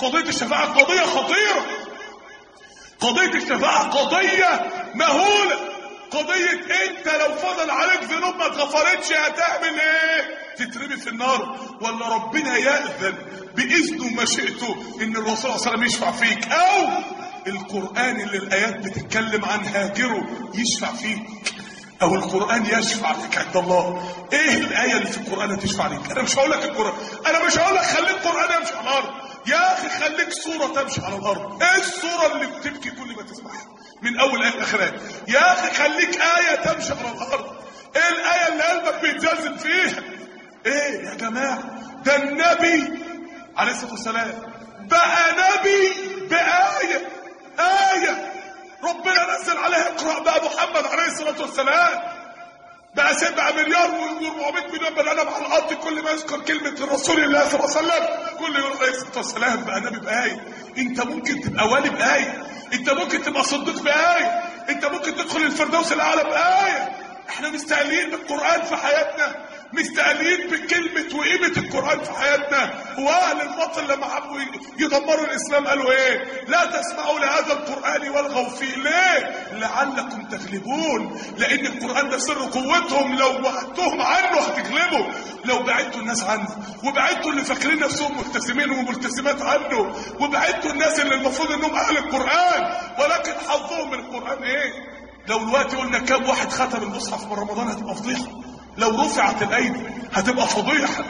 B: قضية الشفاعة قضية خطيرة، قضية الشفاعة قضية مهولة، قضية انت لو فضل عليك ذنوب ما اتغفرتش هتعمل ايه؟ تترمي في النار، ولا ربنا يأذن بإذنه ومشيئته ان الرسول صلى الله عليه وسلم يشفع فيك، او القرآن اللي الآيات بتتكلم عن هاجره يشفع فيك، او القرآن يشفع لك عند الله. ايه الآية اللي في القرآن تشفع لك؟ انا مش هقول لك القرآن، انا مش هقول لك خليك القرآن يمشي على الارض، يا اخي خليك صورة تمشي على الارض. ايه الصورة اللي بتبكي كل ما تسمعها من اول آية لاخر؟ يا اخي خليك آية تمشي على الارض. ايه الآية اللي قلبك بيتزلزل فيها؟ ايه يا جماعة؟ ده النبي عليه الصلاة والسلام بقى نبي بآية، آية ربنا نزل عليها اقرأ بقى محمد عليه الصلاة والسلام، بقى سبعة مليار واربعمائة مليون بني آدم على الأرض، كل ما يذكر كلمة الرسول الله صلى الله عليه وسلم كل يقول عليه الصلاة والسلام بقى نبي بآية. أنت ممكن تبقى والي بآية، أنت ممكن تبقى صديق بآية، أنت ممكن تدخل الفردوس الأعلى بآية. احنا مستقلين بالقرآن في حياتنا، مستقلين بكلمة وقيمة القرآن في حياتنا. واهل الباطل لما حبوا يدمروا الاسلام قالوا ايه؟ لا تسمعوا لهذا القرآن والغوا فيه. ليه؟ لعلكم تغلبون، لان القرآن ده سر قوتهم، لو وعدتهم عنه هتغلبوا، لو بعدتوا الناس عنه وبعدتوا اللي فاكرين نفسهم ملتزمين وملتزمات عنه وبعدتوا الناس اللي المفروض انهم اهل القرآن ولكن حظهم من القرآن ايه؟ لو دلوقتي قلنا كام واحد ختم المصحف من رمضان هتبقى فضيحة، لو رفعت الايدي هتبقى فضيحة.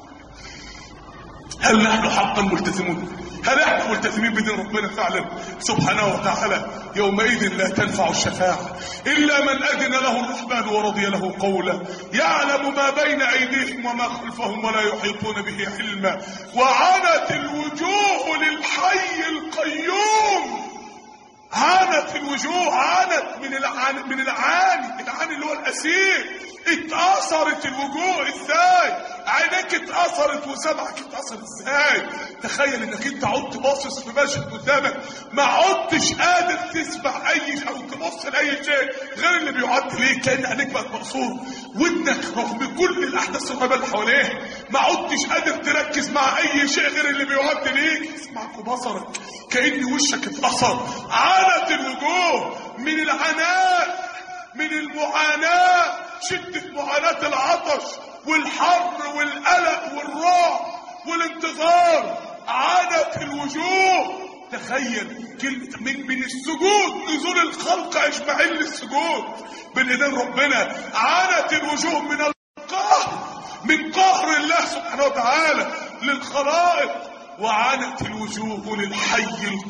B: هل نحن حقا ملتزمون؟ هل نحن ملتزمين بدين ربنا فعلا سبحانه وتعالى؟ يومئذ لا تنفع الشفاعة إلا من أذن له الرحمن ورضي له قولا، يعلم ما بين أيديهم وما خلفهم ولا يحيطون به علما، وعنت الوجوه للحي القيوم. عانت الوجوه، عانت من العاني، من العاني العاني اللي هو الأسير. اتأثرت الوجوه ازاي؟ عينيك اتأثرت وسمعك اتأثر ازاي؟ تخيل انك انت عدت باصص في مشهد قدامك ما عدتش قادر تسمع اي شيء او تبص لاي شيء غير اللي بيعد ليك، كأن عينيك بقت مقصور، ودنك رغم كل الاحداث الرهيبه اللي حواليها ما عدتش قادر تركز مع اي شيء غير اللي بيعد ليك، اسمعك وبصرك كأن وشك اتأثر. عانت الوجوه من العناء، من المعاناة، شدة معاناة العطش والحر والقلق والرعب والانتظار. عانت الوجوه. تخيل كلمة من, من السجود، نزول الخلق اجمعين للسجود بين ايدين ربنا. عانت الوجوه من القهر، من قهر الله سبحانه وتعالى للخلائق. وعانت الوجوه للحي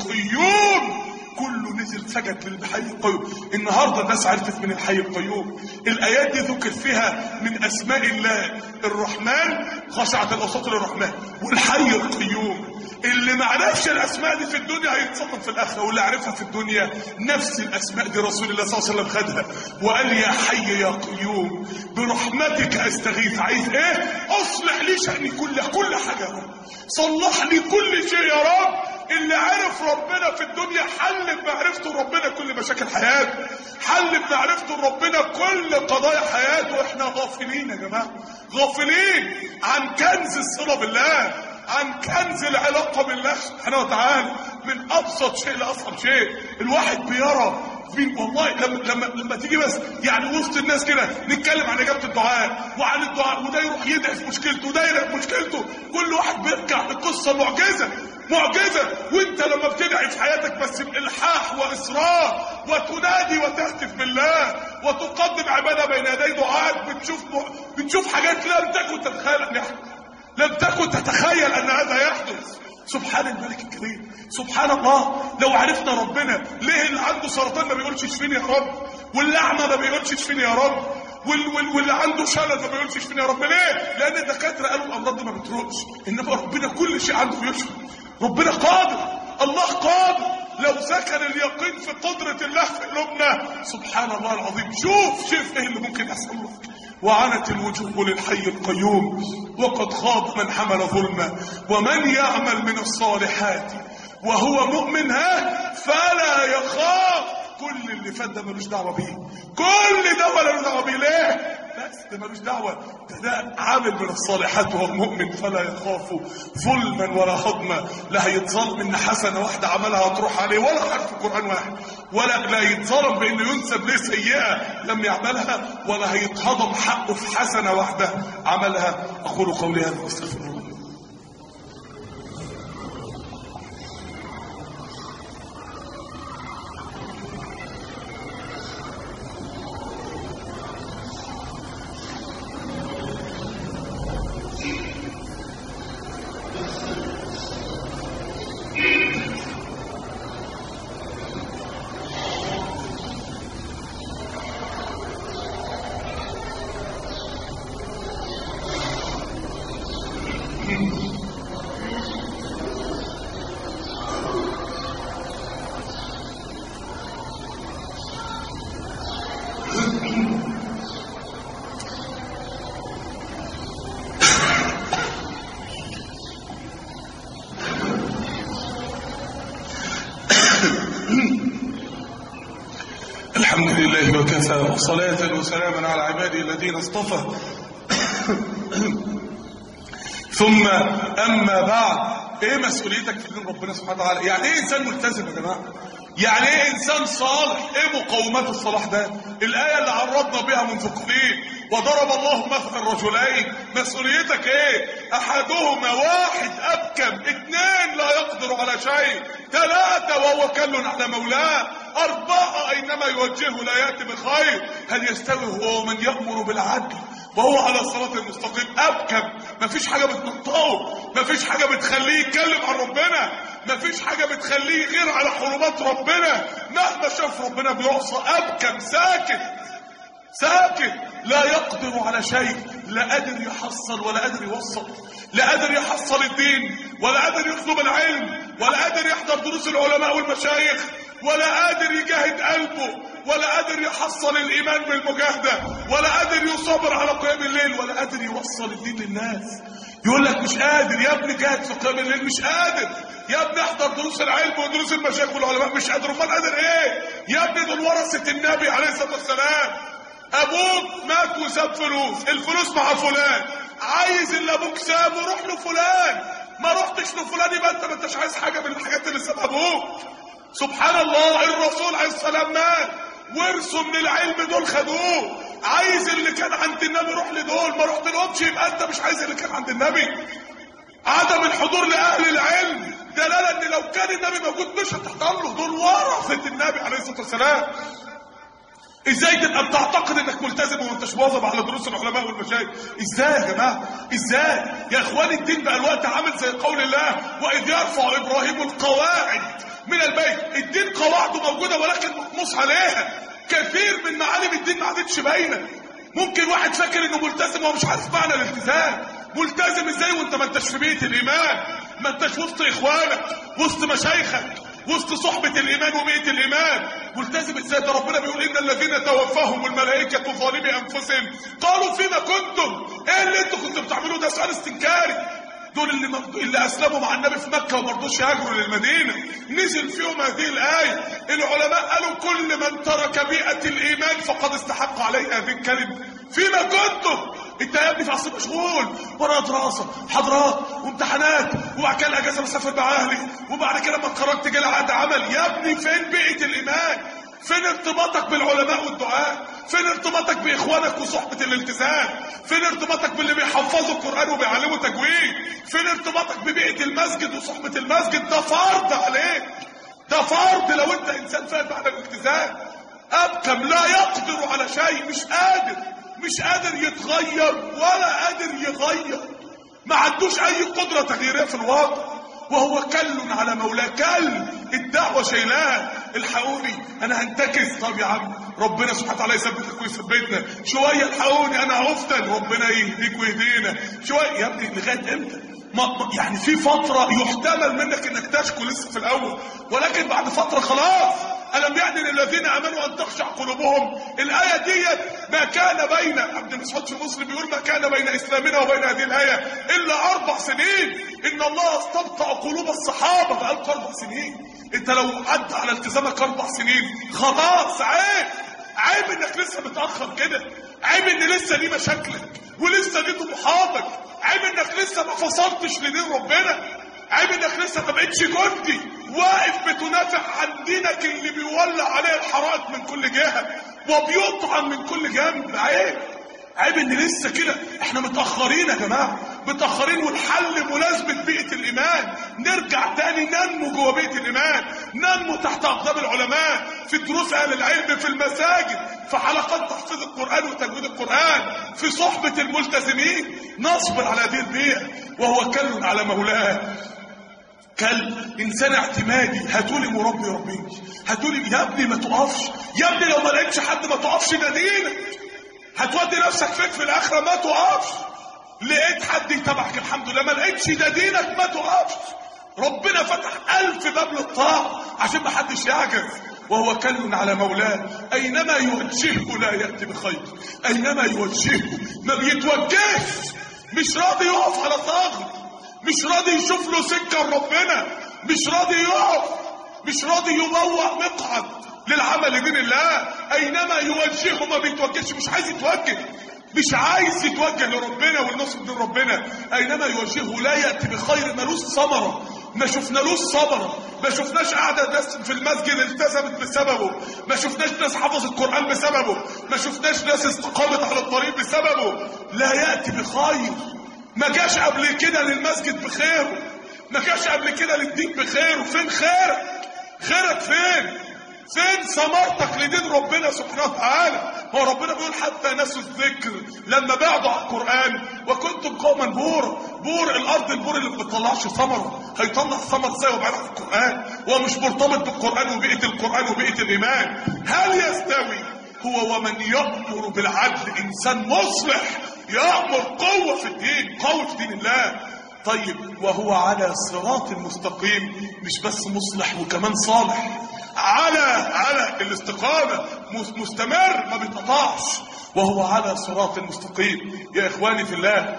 B: القيوم. كله نزل سجد للحي القيوم. النهارده الناس عرفت من الحي القيوم. الايات دي ذكر فيها من اسماء الله الرحمن، خشعت الاصوات للرحمن، والحي القيوم. اللي ما عرفش الاسماء دي في الدنيا هيتصدم في الاخره، واللي عرفها في الدنيا نفس الاسماء دي رسول الله صلى الله عليه وسلم خدها وقال يا حي يا قيوم برحمتك استغيث. عايز ايه؟ اصلح لي شأني كله، كل حاجه يا رب، صلح لي كل شيء يا رب. اللي عرف ربنا في الدنيا حل بمعرفته ربنا كل مشاكل حياته، حل بمعرفته ربنا كل قضايا حياته. احنا غافلين يا جماعه، غافلين عن كنز الصله بالله، عن كنز العلاقه بالله سبحانه وتعالى. من ابسط شيء لاصعب شيء الواحد بيرى في والله لما لما لما تيجي بس يعني وسط الناس كده نتكلم عن اجابه الدعاء وعن الدعاء، وده يروح يدعي في مشكلته وده يدعي في مشكلته، كل واحد بيرجع لقصه معجزه معجزه. وانت لما بتدعي في حياتك بس بالحاح واصرار وتنادي وتهتف بالله وتقدم عباده بين يدي دعاء، بتشوف بتشوف حاجات لم تكن تتخيل ان يحدث، لم تكن تتخيل ان هذا يحدث. سبحان الملك الكريم، سبحان الله. لو عرفنا ربنا، ليه اللي عنده سرطان ما بيقولش اشفيني يا رب، واللي اعمى ما بيقولش اشفيني يا رب، وال وال واللي عنده شلل ما بيقولش اشفيني يا رب؟ ليه؟ لان الدكاتره قالوا الامراض دي ما بتروقش، انما ربنا كل شيء عنده بيشفي. ربنا قادر، الله قادر. لو سكن اليقين في قدرة الله في قلوبنا سبحان الله العظيم، شوف شوف ايه اللي ممكن يحصل لك. وعنت الوجوه للحي القيوم وقد خاب من حمل ظلما ومن يعمل من الصالحات وهو مؤمن ها فلا يخاف. كل اللي فات ده ملوش دعوه بيه، كل ده ملوش دعوه بيه. ليه؟ بس ده ملوش دعوه، ده ده عامل من الصالحات وهو مؤمن فلا يخاف ظلما ولا هضما. لا هيتظلم ان حسنه واحده عملها هتروح عليه ولا حرف قران واحد، ولا لا يتظلم بانه ينسب ليه سيئه لم يعملها، ولا هيتهضم حقه في حسنه واحده عملها. اقول قولي هذا واستغفر الله. الحمد لله وكفى، وصلاة وسلاما على عباده الذين اصطفى. ثم أما بعد، ايه مسؤوليتك في دين ربنا سبحانه وتعالى؟ يعني ايه انسان ملتزم يا جماعه؟ يعني ايه انسان صالح؟ ايه مقومات الصلاح ده؟ الايه اللي عرضنا بها منذ قليل، وضرب الله مثل رجلين. مسؤوليتك ايه؟ احدهما واحد ابكم، اثنين لا يقدر على شيء، ثلاثه وهو كل على مولاه، اربعه اينما يوجهه لا ياتي بخير. هل يستوي هو ومن يامر بالعدل وهو على الصراط المستقيم؟ ابكم، مفيش حاجه بتنطقه، مفيش حاجه بتخليه يتكلم عن ربنا، مفيش حاجه بتخليه غير على حرمات ربنا، مهما شاف ربنا بيعصى. ابكم، ساكت ساكت، لا يقدر على شيء، لا قادر يحصل ولا قادر يوصل، لا قادر يحصل الدين ولا قادر يطلب العلم ولا قادر يحضر دروس العلماء والمشايخ ولا قادر يجاهد قلبه ولا قادر يحصل الايمان بالمجاهده ولا قادر يصبر على قيام الليل ولا قادر يوصل الدين للناس. يقول لك مش قادر يا ابني، جاهد في قيام الليل مش قادر، يا ابني احضر دروس العلم ودروس المشايخ والعلماء مش قادر. امال قادر ايه؟ يا ابني دول ورثه النبي عليه الصلاه والسلام. ابوك مات وساب فلوس، الفلوس مع فلان، عايز اللي ابوك سابه روح له فلان، ما رحتش لفلان يبقى انت ما انتش عايز حاجه من الحاجات اللي سابها ابوك. سبحان الله، الرسول عليه السلام مات، ورثوا من العلم دول خدوه، عايز اللي كان عند النبي روح لدول، ما رحت لهمش يبقى انت مش عايز اللي كان عند النبي. عدم الحضور لاهل العلم دلاله ان لو كان النبي موجود مش هتحضر له، دول ورثه النبي عليه الصلاه والسلام. ازاي تبقى بتعتقد انك ملتزم وما انتش مواظب على دروس العلماء والمشايخ؟ ازاي يا جماعه؟ ازاي يا اخواني؟ الدين بقى الوقت عامل زي قول الله واذ يرفع ابراهيم القواعد من البيت. الدين قواعده موجوده ولكن مقموص عليها. كثير من معالم الدين ما عادتش باينه. ممكن واحد فاكر انه ملتزم ومش عارف معنى الالتزام. ملتزم ازاي وانت ما انتش في بيت الايمان، ما انتش وسط اخوانك، وسط مشايخك، وسط صحبة الإيمان وبيئة الإيمان؟ ملتزم ازاي؟ ده ربنا بيقول إن الذين توفاهم الملائكة ظالمي أنفسهم قالوا فيما كنتم. إيه اللي أنتوا كنتوا بتعملوه ده؟ سؤال استنكاري. دول اللي مبدو... اللي أسلموا مع النبي في مكة وما رضوش يهاجروا للمدينة، نزل فيهم هذه الآية. العلماء قالوا كل من ترك بيئة الإيمان فقد استحق عليه هذه الكلمة. فيما كنتم، انت يا ابني في عصر مشغول، ورا دراسه، محاضرات وامتحانات، وبعد كده الاجازه بسافر مع اهلي، وبعد كده لما اتخرجت جالي عقد عمل. يا ابني فين بيئه الايمان؟ فين ارتباطك بالعلماء والدعاء؟ فين ارتباطك باخوانك وصحبه الالتزام؟ فين ارتباطك باللي بيحفظوا القران وبيعلموا تجويد؟ فين ارتباطك ببيئه المسجد وصحبه المسجد؟ ده فرض عليك، ده فرض لو انت انسان فاهم معنى الالتزام. ابكم، لا يقدر على شيء، مش قادر، مش قادر يتغير ولا قادر يغير، ما عندوش اي قدرة تغييرية في الواقع، وهو كل على مولاه. كل الدعوة شايلاه. الحقوني انا هنتكس. طب يا عم ربنا سبحانه وتعالى يثبتك ويثبتنا. شوية الحقوني انا هفتن، ربنا يهديك ويهدينا. شوية يا ابني، لغاية امتى؟ ما يعني في فترة يحتمل منك انك تشكو لسه في الاول، ولكن بعد فترة خلاص. ألم يعني للذين آمنوا أن تخشع قلوبهم؟ الآية ديت ما كان بين عبد المسعود في مسلم بيقول ما كان بين إسلامنا وبين هذه الآية إلا أربع سنين. إن الله استبطأ قلوب الصحابة بقالك أربع سنين. أنت لو عدى على التزامك أربع سنين خلاص عيب، عيب إنك لسه متأخر كده. عيب ان لسه دي مشاكلك ولسه دي طموحاتك. عيب انك لسه ما فصلتش لدين ربنا. عيب انك لسه ما بقتش جندي واقف بتنافع عن دينك اللي بيولع عليه الحرائق من كل جهه وبيطعن من كل جنب. عيب عيب ان لسه كده. احنا متاخرين يا جماعه، متاخرين، والحل ملازمه بيئه الايمان. نرجع تاني ننمو جوه بيئه الايمان، ننمو تحت اقدام العلماء، في دروس اهل العلم، في المساجد، في حلقات تحفيظ القران وتجويد القران، في صحبه الملتزمين. نصبر على هذه البيئه. وهو كل على مولاه، كل انسان اعتمادي. هاتولي مربي ربيني، هاتولي يا ابني ما تقفش، يا ابني لو ما لقيتش حد ما تقفش ده دينك. هتودي نفسك فيك في الاخره، ما تقفش. لقيت حد يتبعك الحمد لله، ما لقيتش ده دينك، ما تقفش. ربنا فتح الف باب للطاعه عشان ما حدش يعجز. وهو كل على مولاه، اينما يوجهه لا ياتي بخير. اينما يوجهه ما بيتوجهش، مش راضي يقف على ثغر، مش راضي يشوف له سكه لربنا، مش راضي يقف، مش راضي يبوأ مقعد للعمل لدين الله. اينما يوجهه ما بيتوجهش، مش عايز يتوجه، مش عايز يتوجه لربنا والنصر دين ربنا. اينما يوجهه لا ياتي بخير، ملوش ثمره، ما شفنالوش ثمره، ما شفناش قاعده ناس في المسجد التزمت بسببه، ما شفناش ناس حفظت القران بسببه، ما شفناش ناس استقامت على الطريق بسببه. لا ياتي بخير. ما جاش قبل كده للمسجد بخيره، ما جاش قبل كده للدين بخيره. فين خيرك؟ خيرك فين؟ فين ثمرتك لدين ربنا سبحانه وتعالى؟ هو ربنا بيقول حتى نسوا الذكر لما بعدوا عن القرآن وكنتم قوما بورا. بور الارض، البور اللي ما بيطلعش ثمره، هيطلع ثمر ازاي وبعيد عن القرآن؟ هو مش مرتبط بالقرآن وبيئة القرآن وبيئة الإيمان. هل يستوي هو ومن يأمر بالعدل؟ إنسان مصلح يأمر قوة في الدين، قوة في دين الله. طيب وهو على صراط المستقيم، مش بس مصلح وكمان صالح، على على الاستقامة، مستمر ما بيتقطعش. وهو على صراط المستقيم. يا إخواني في الله،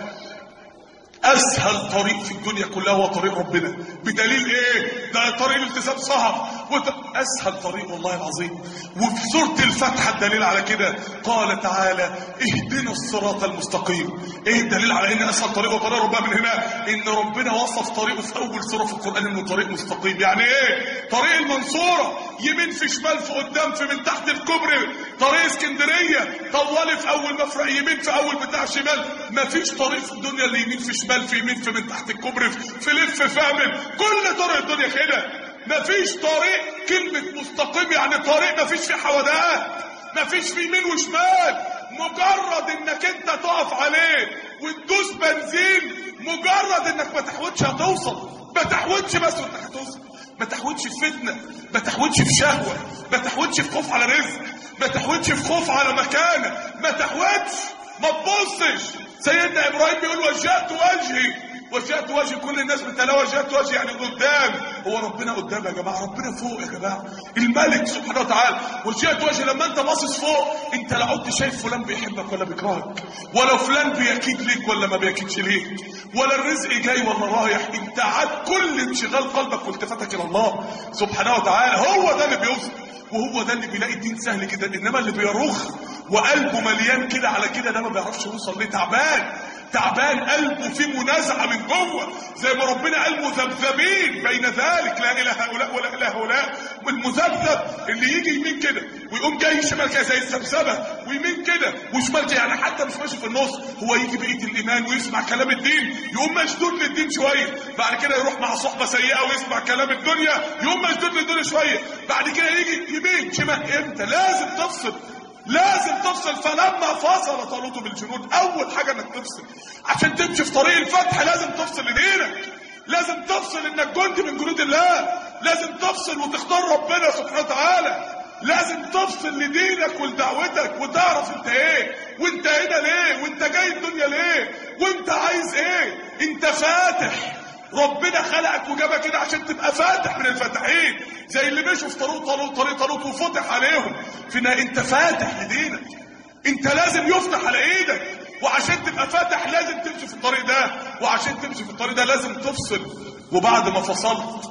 B: أسهل طريق في الدنيا كلها هو طريق ربنا. بدليل إيه؟ ده طريق الالتزام صعب، أسهل طريق والله العظيم. وفي سورة الفتح الدليل على كده، قال تعالى اهدنا الصراط المستقيم. ايه الدليل على ان اسهل طريق وطريق ربنا؟ من هنا ان ربنا وصف طريقه في اول سورة في القرآن انه طريق مستقيم. يعني ايه؟ طريق المنصورة يمين في شمال في قدام في من تحت الكوبري. طريق اسكندرية طوالي في اول مفرق يمين في اول بتاع شمال. مفيش طريق في الدنيا اللي يمين في شمال في يمين في من تحت الكوبري في لف في اعمل. كل طرق الدنيا كده. مفيش طريق كلمة مستقيم يعني طريق مفيش فيه حودات، مفيش فيه يمين وشمال. مجرد انك انت تقف عليه وتدوس بنزين، مجرد انك ما تحودش هتوصل. ما تحودش بس وانت هتوصل. ما تحودش في فتنة، ما تحودش في شهوة، ما تحودش في خوف على رزق، ما تحودش في خوف على مكانة، ما تحودش، ما تبصش. سيدنا ابراهيم بيقول وجهت وجهي، وجهت وجهي. كل الناس بتلاقي وجهت وجهي يعني قدام. هو ربنا قدام يا جماعه، ربنا فوق يا جماعه، الملك سبحانه وتعالى. وجهت وجهي لما انت باصص فوق، انت لا عدت شايف فلان بيحبك ولا بيكرهك، ولا فلان بيكيد ليك ولا ما بيكيدش ليك، ولا الرزق جاي ولا رايح. انت عاد كل انشغال قلبك والتفاتك الى الله سبحانه وتعالى. هو ده اللي بيوصل، وهو ده اللي بيلاقي الدين سهل كده. انما اللي بيرخ وقلبه مليان كده على كده ده ما بيعرفش يوصل ليه. تعبان تعبان، قلبه فيه منازعه من جوه، زي ما ربنا قال مذبذبين بين ذلك، لا اله هؤلاء ولا اله هؤلاء. والمذبذب اللي يجي يمين كده ويقوم جاي شمال كده زي السبسبه، ويمين كده وشمال كده، يعني حتى مش ماشي في النص. هو يجي بقيه الايمان ويسمع كلام الدين يقوم مشدود للدين شويه، بعد كده يروح مع صحبه سيئه ويسمع كلام الدنيا يقوم مشدود للدنيا شويه، بعد كده يجي يمين شمال. امتى؟ لازم تفصل، لازم تفصل. فلما فصل طالوت بالجنود، اول حاجه انك تفصل عشان تمشي في طريق الفتح. لازم تفصل لدينك، لازم تفصل انك جندي من جنود الله، لازم تفصل وتختار ربنا سبحانه وتعالى، لازم تفصل لدينك ولدعوتك وتعرف انت ايه، وانت هنا ليه، وانت جاي الدنيا ليه، وانت عايز ايه. انت فاتح، ربنا خلقك وجابك كده عشان تبقى فاتح من الفاتحين، زي اللي مشوا في طريق طالوت طريق طالوت وفتح عليهم. فينا انت فاتح لدينك، انت لازم يفتح على ايدك. وعشان تبقى فاتح لازم تمشي في الطريق ده، وعشان تمشي في الطريق ده لازم تفصل. وبعد ما فصلت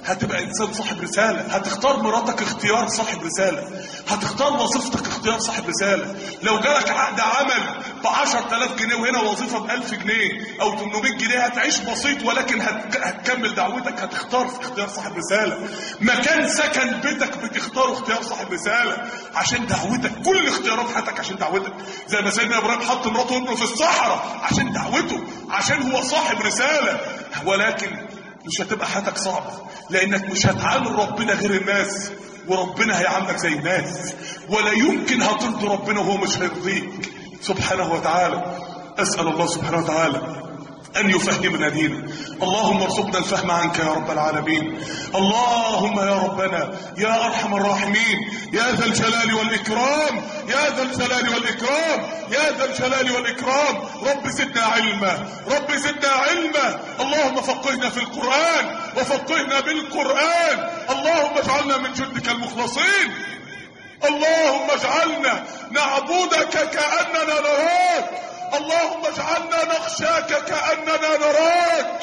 B: هتبقى انسان صاحب رسالة. هتختار مراتك اختيار صاحب رسالة. هتختار وظيفتك اختيار صاحب رسالة. لو جالك عقد عمل بعشرة آلاف جنيه وهنا وظيفة بألف جنيه او ثمانمائة جنيه، هتعيش بسيط ولكن هتكمل دعوتك. هتختار في اختيار صاحب رسالة. مكان سكن بيتك بتختاره اختيار صاحب رسالة عشان دعوتك. كل اختيارات حياتك عشان دعوتك. زي ما سيدنا ابراهيم حط مراته وابنه في الصحراء عشان دعوته، عشان هو صاحب رسالة. ولكن مش هتبقى حياتك صعبة، لانك مش هتعامل ربنا غير الناس، وربنا هيعاملك زي الناس، ولا يمكن هترضي ربنا وهو مش هيرضيك سبحانه وتعالى. اسأل الله سبحانه وتعالى أن يفهمنا دينه. اللهم ارزقنا الفهم عنك يا رب العالمين. اللهم يا ربنا يا أرحم الراحمين يا ذا الجلال والإكرام يا ذا الجلال والإكرام يا ذا الجلال والإكرام. رب زدنا علما، رب زدنا علما. اللهم فقهنا في القرآن وفقهنا بالقرآن. اللهم اجعلنا من جندك المخلصين. اللهم اجعلنا نعبدك كأننا نراك. اللهم اجعلنا نخشاك كأننا نراك.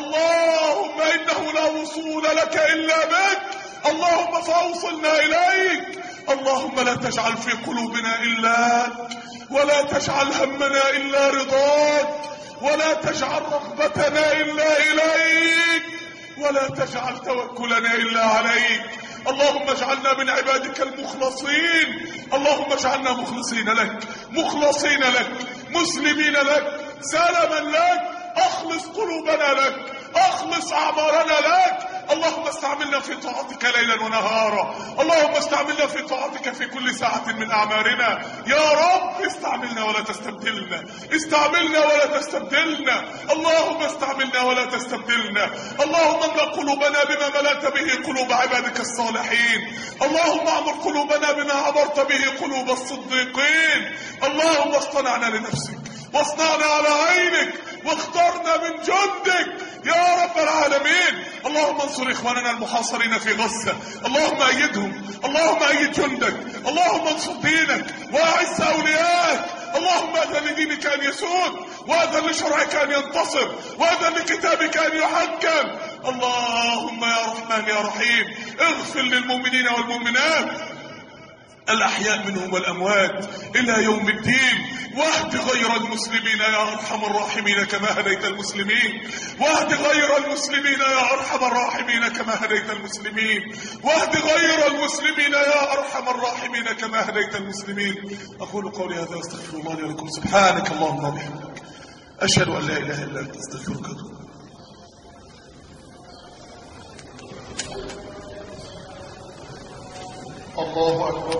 B: اللهم إنه لا وصول لك إلا بك. اللهم فأوصلنا إليك. اللهم لا تجعل في قلوبنا إلاك، ولا تجعل همنا إلا رضاك، ولا تجعل رغبتنا إلا إليك، ولا تجعل توكلنا إلا عليك. اللهم اجعلنا من عبادك المخلصين. اللهم اجعلنا مخلصين لك، مخلصين لك، مسلمين لك، سلما لك. اخلص قلوبنا لك، اخلص اعمارنا لك. اللهم استعملنا في طاعتك ليلا ونهارا. اللهم استعملنا في طاعتك في كل ساعة من اعمارنا يا رب. استعملنا ولا تستبدلنا، استعملنا ولا تستبدلنا. اللهم استعملنا ولا تستبدلنا. اللهم املأ قلوبنا بما ملأت به قلوب عبادك الصالحين. اللهم اعمر قلوبنا بما عمرت به قلوب الصديقين. اللهم اصطنعنا لنفسك، واصنعنا على عينك، واخترنا من جندك يا رب العالمين. اللهم انصر اخواننا المحاصرين في غزة. اللهم ايدهم، اللهم ايد جندك. اللهم انصر دينك واعز اولياءك. اللهم اذن لدينك ان يسود، واذن لشرعك ان ينتصر، واذن لكتابك ان يحكم. اللهم يا رحمن يا رحيم اغفر للمؤمنين والمؤمنات الأحياء منهم والأموات إلى يوم الدين. واهد غير المسلمين يا أرحم الراحمين كما هديت المسلمين. واهد غير المسلمين يا أرحم الراحمين كما هديت المسلمين. واهد غير المسلمين يا أرحم الراحمين كما هديت المسلمين. أقول قولي هذا واستغفر الله لي ولكم. سبحانك اللهم وبحمدك أشهد أن لا إله إلا أنت أستغفرك. الله أكبر.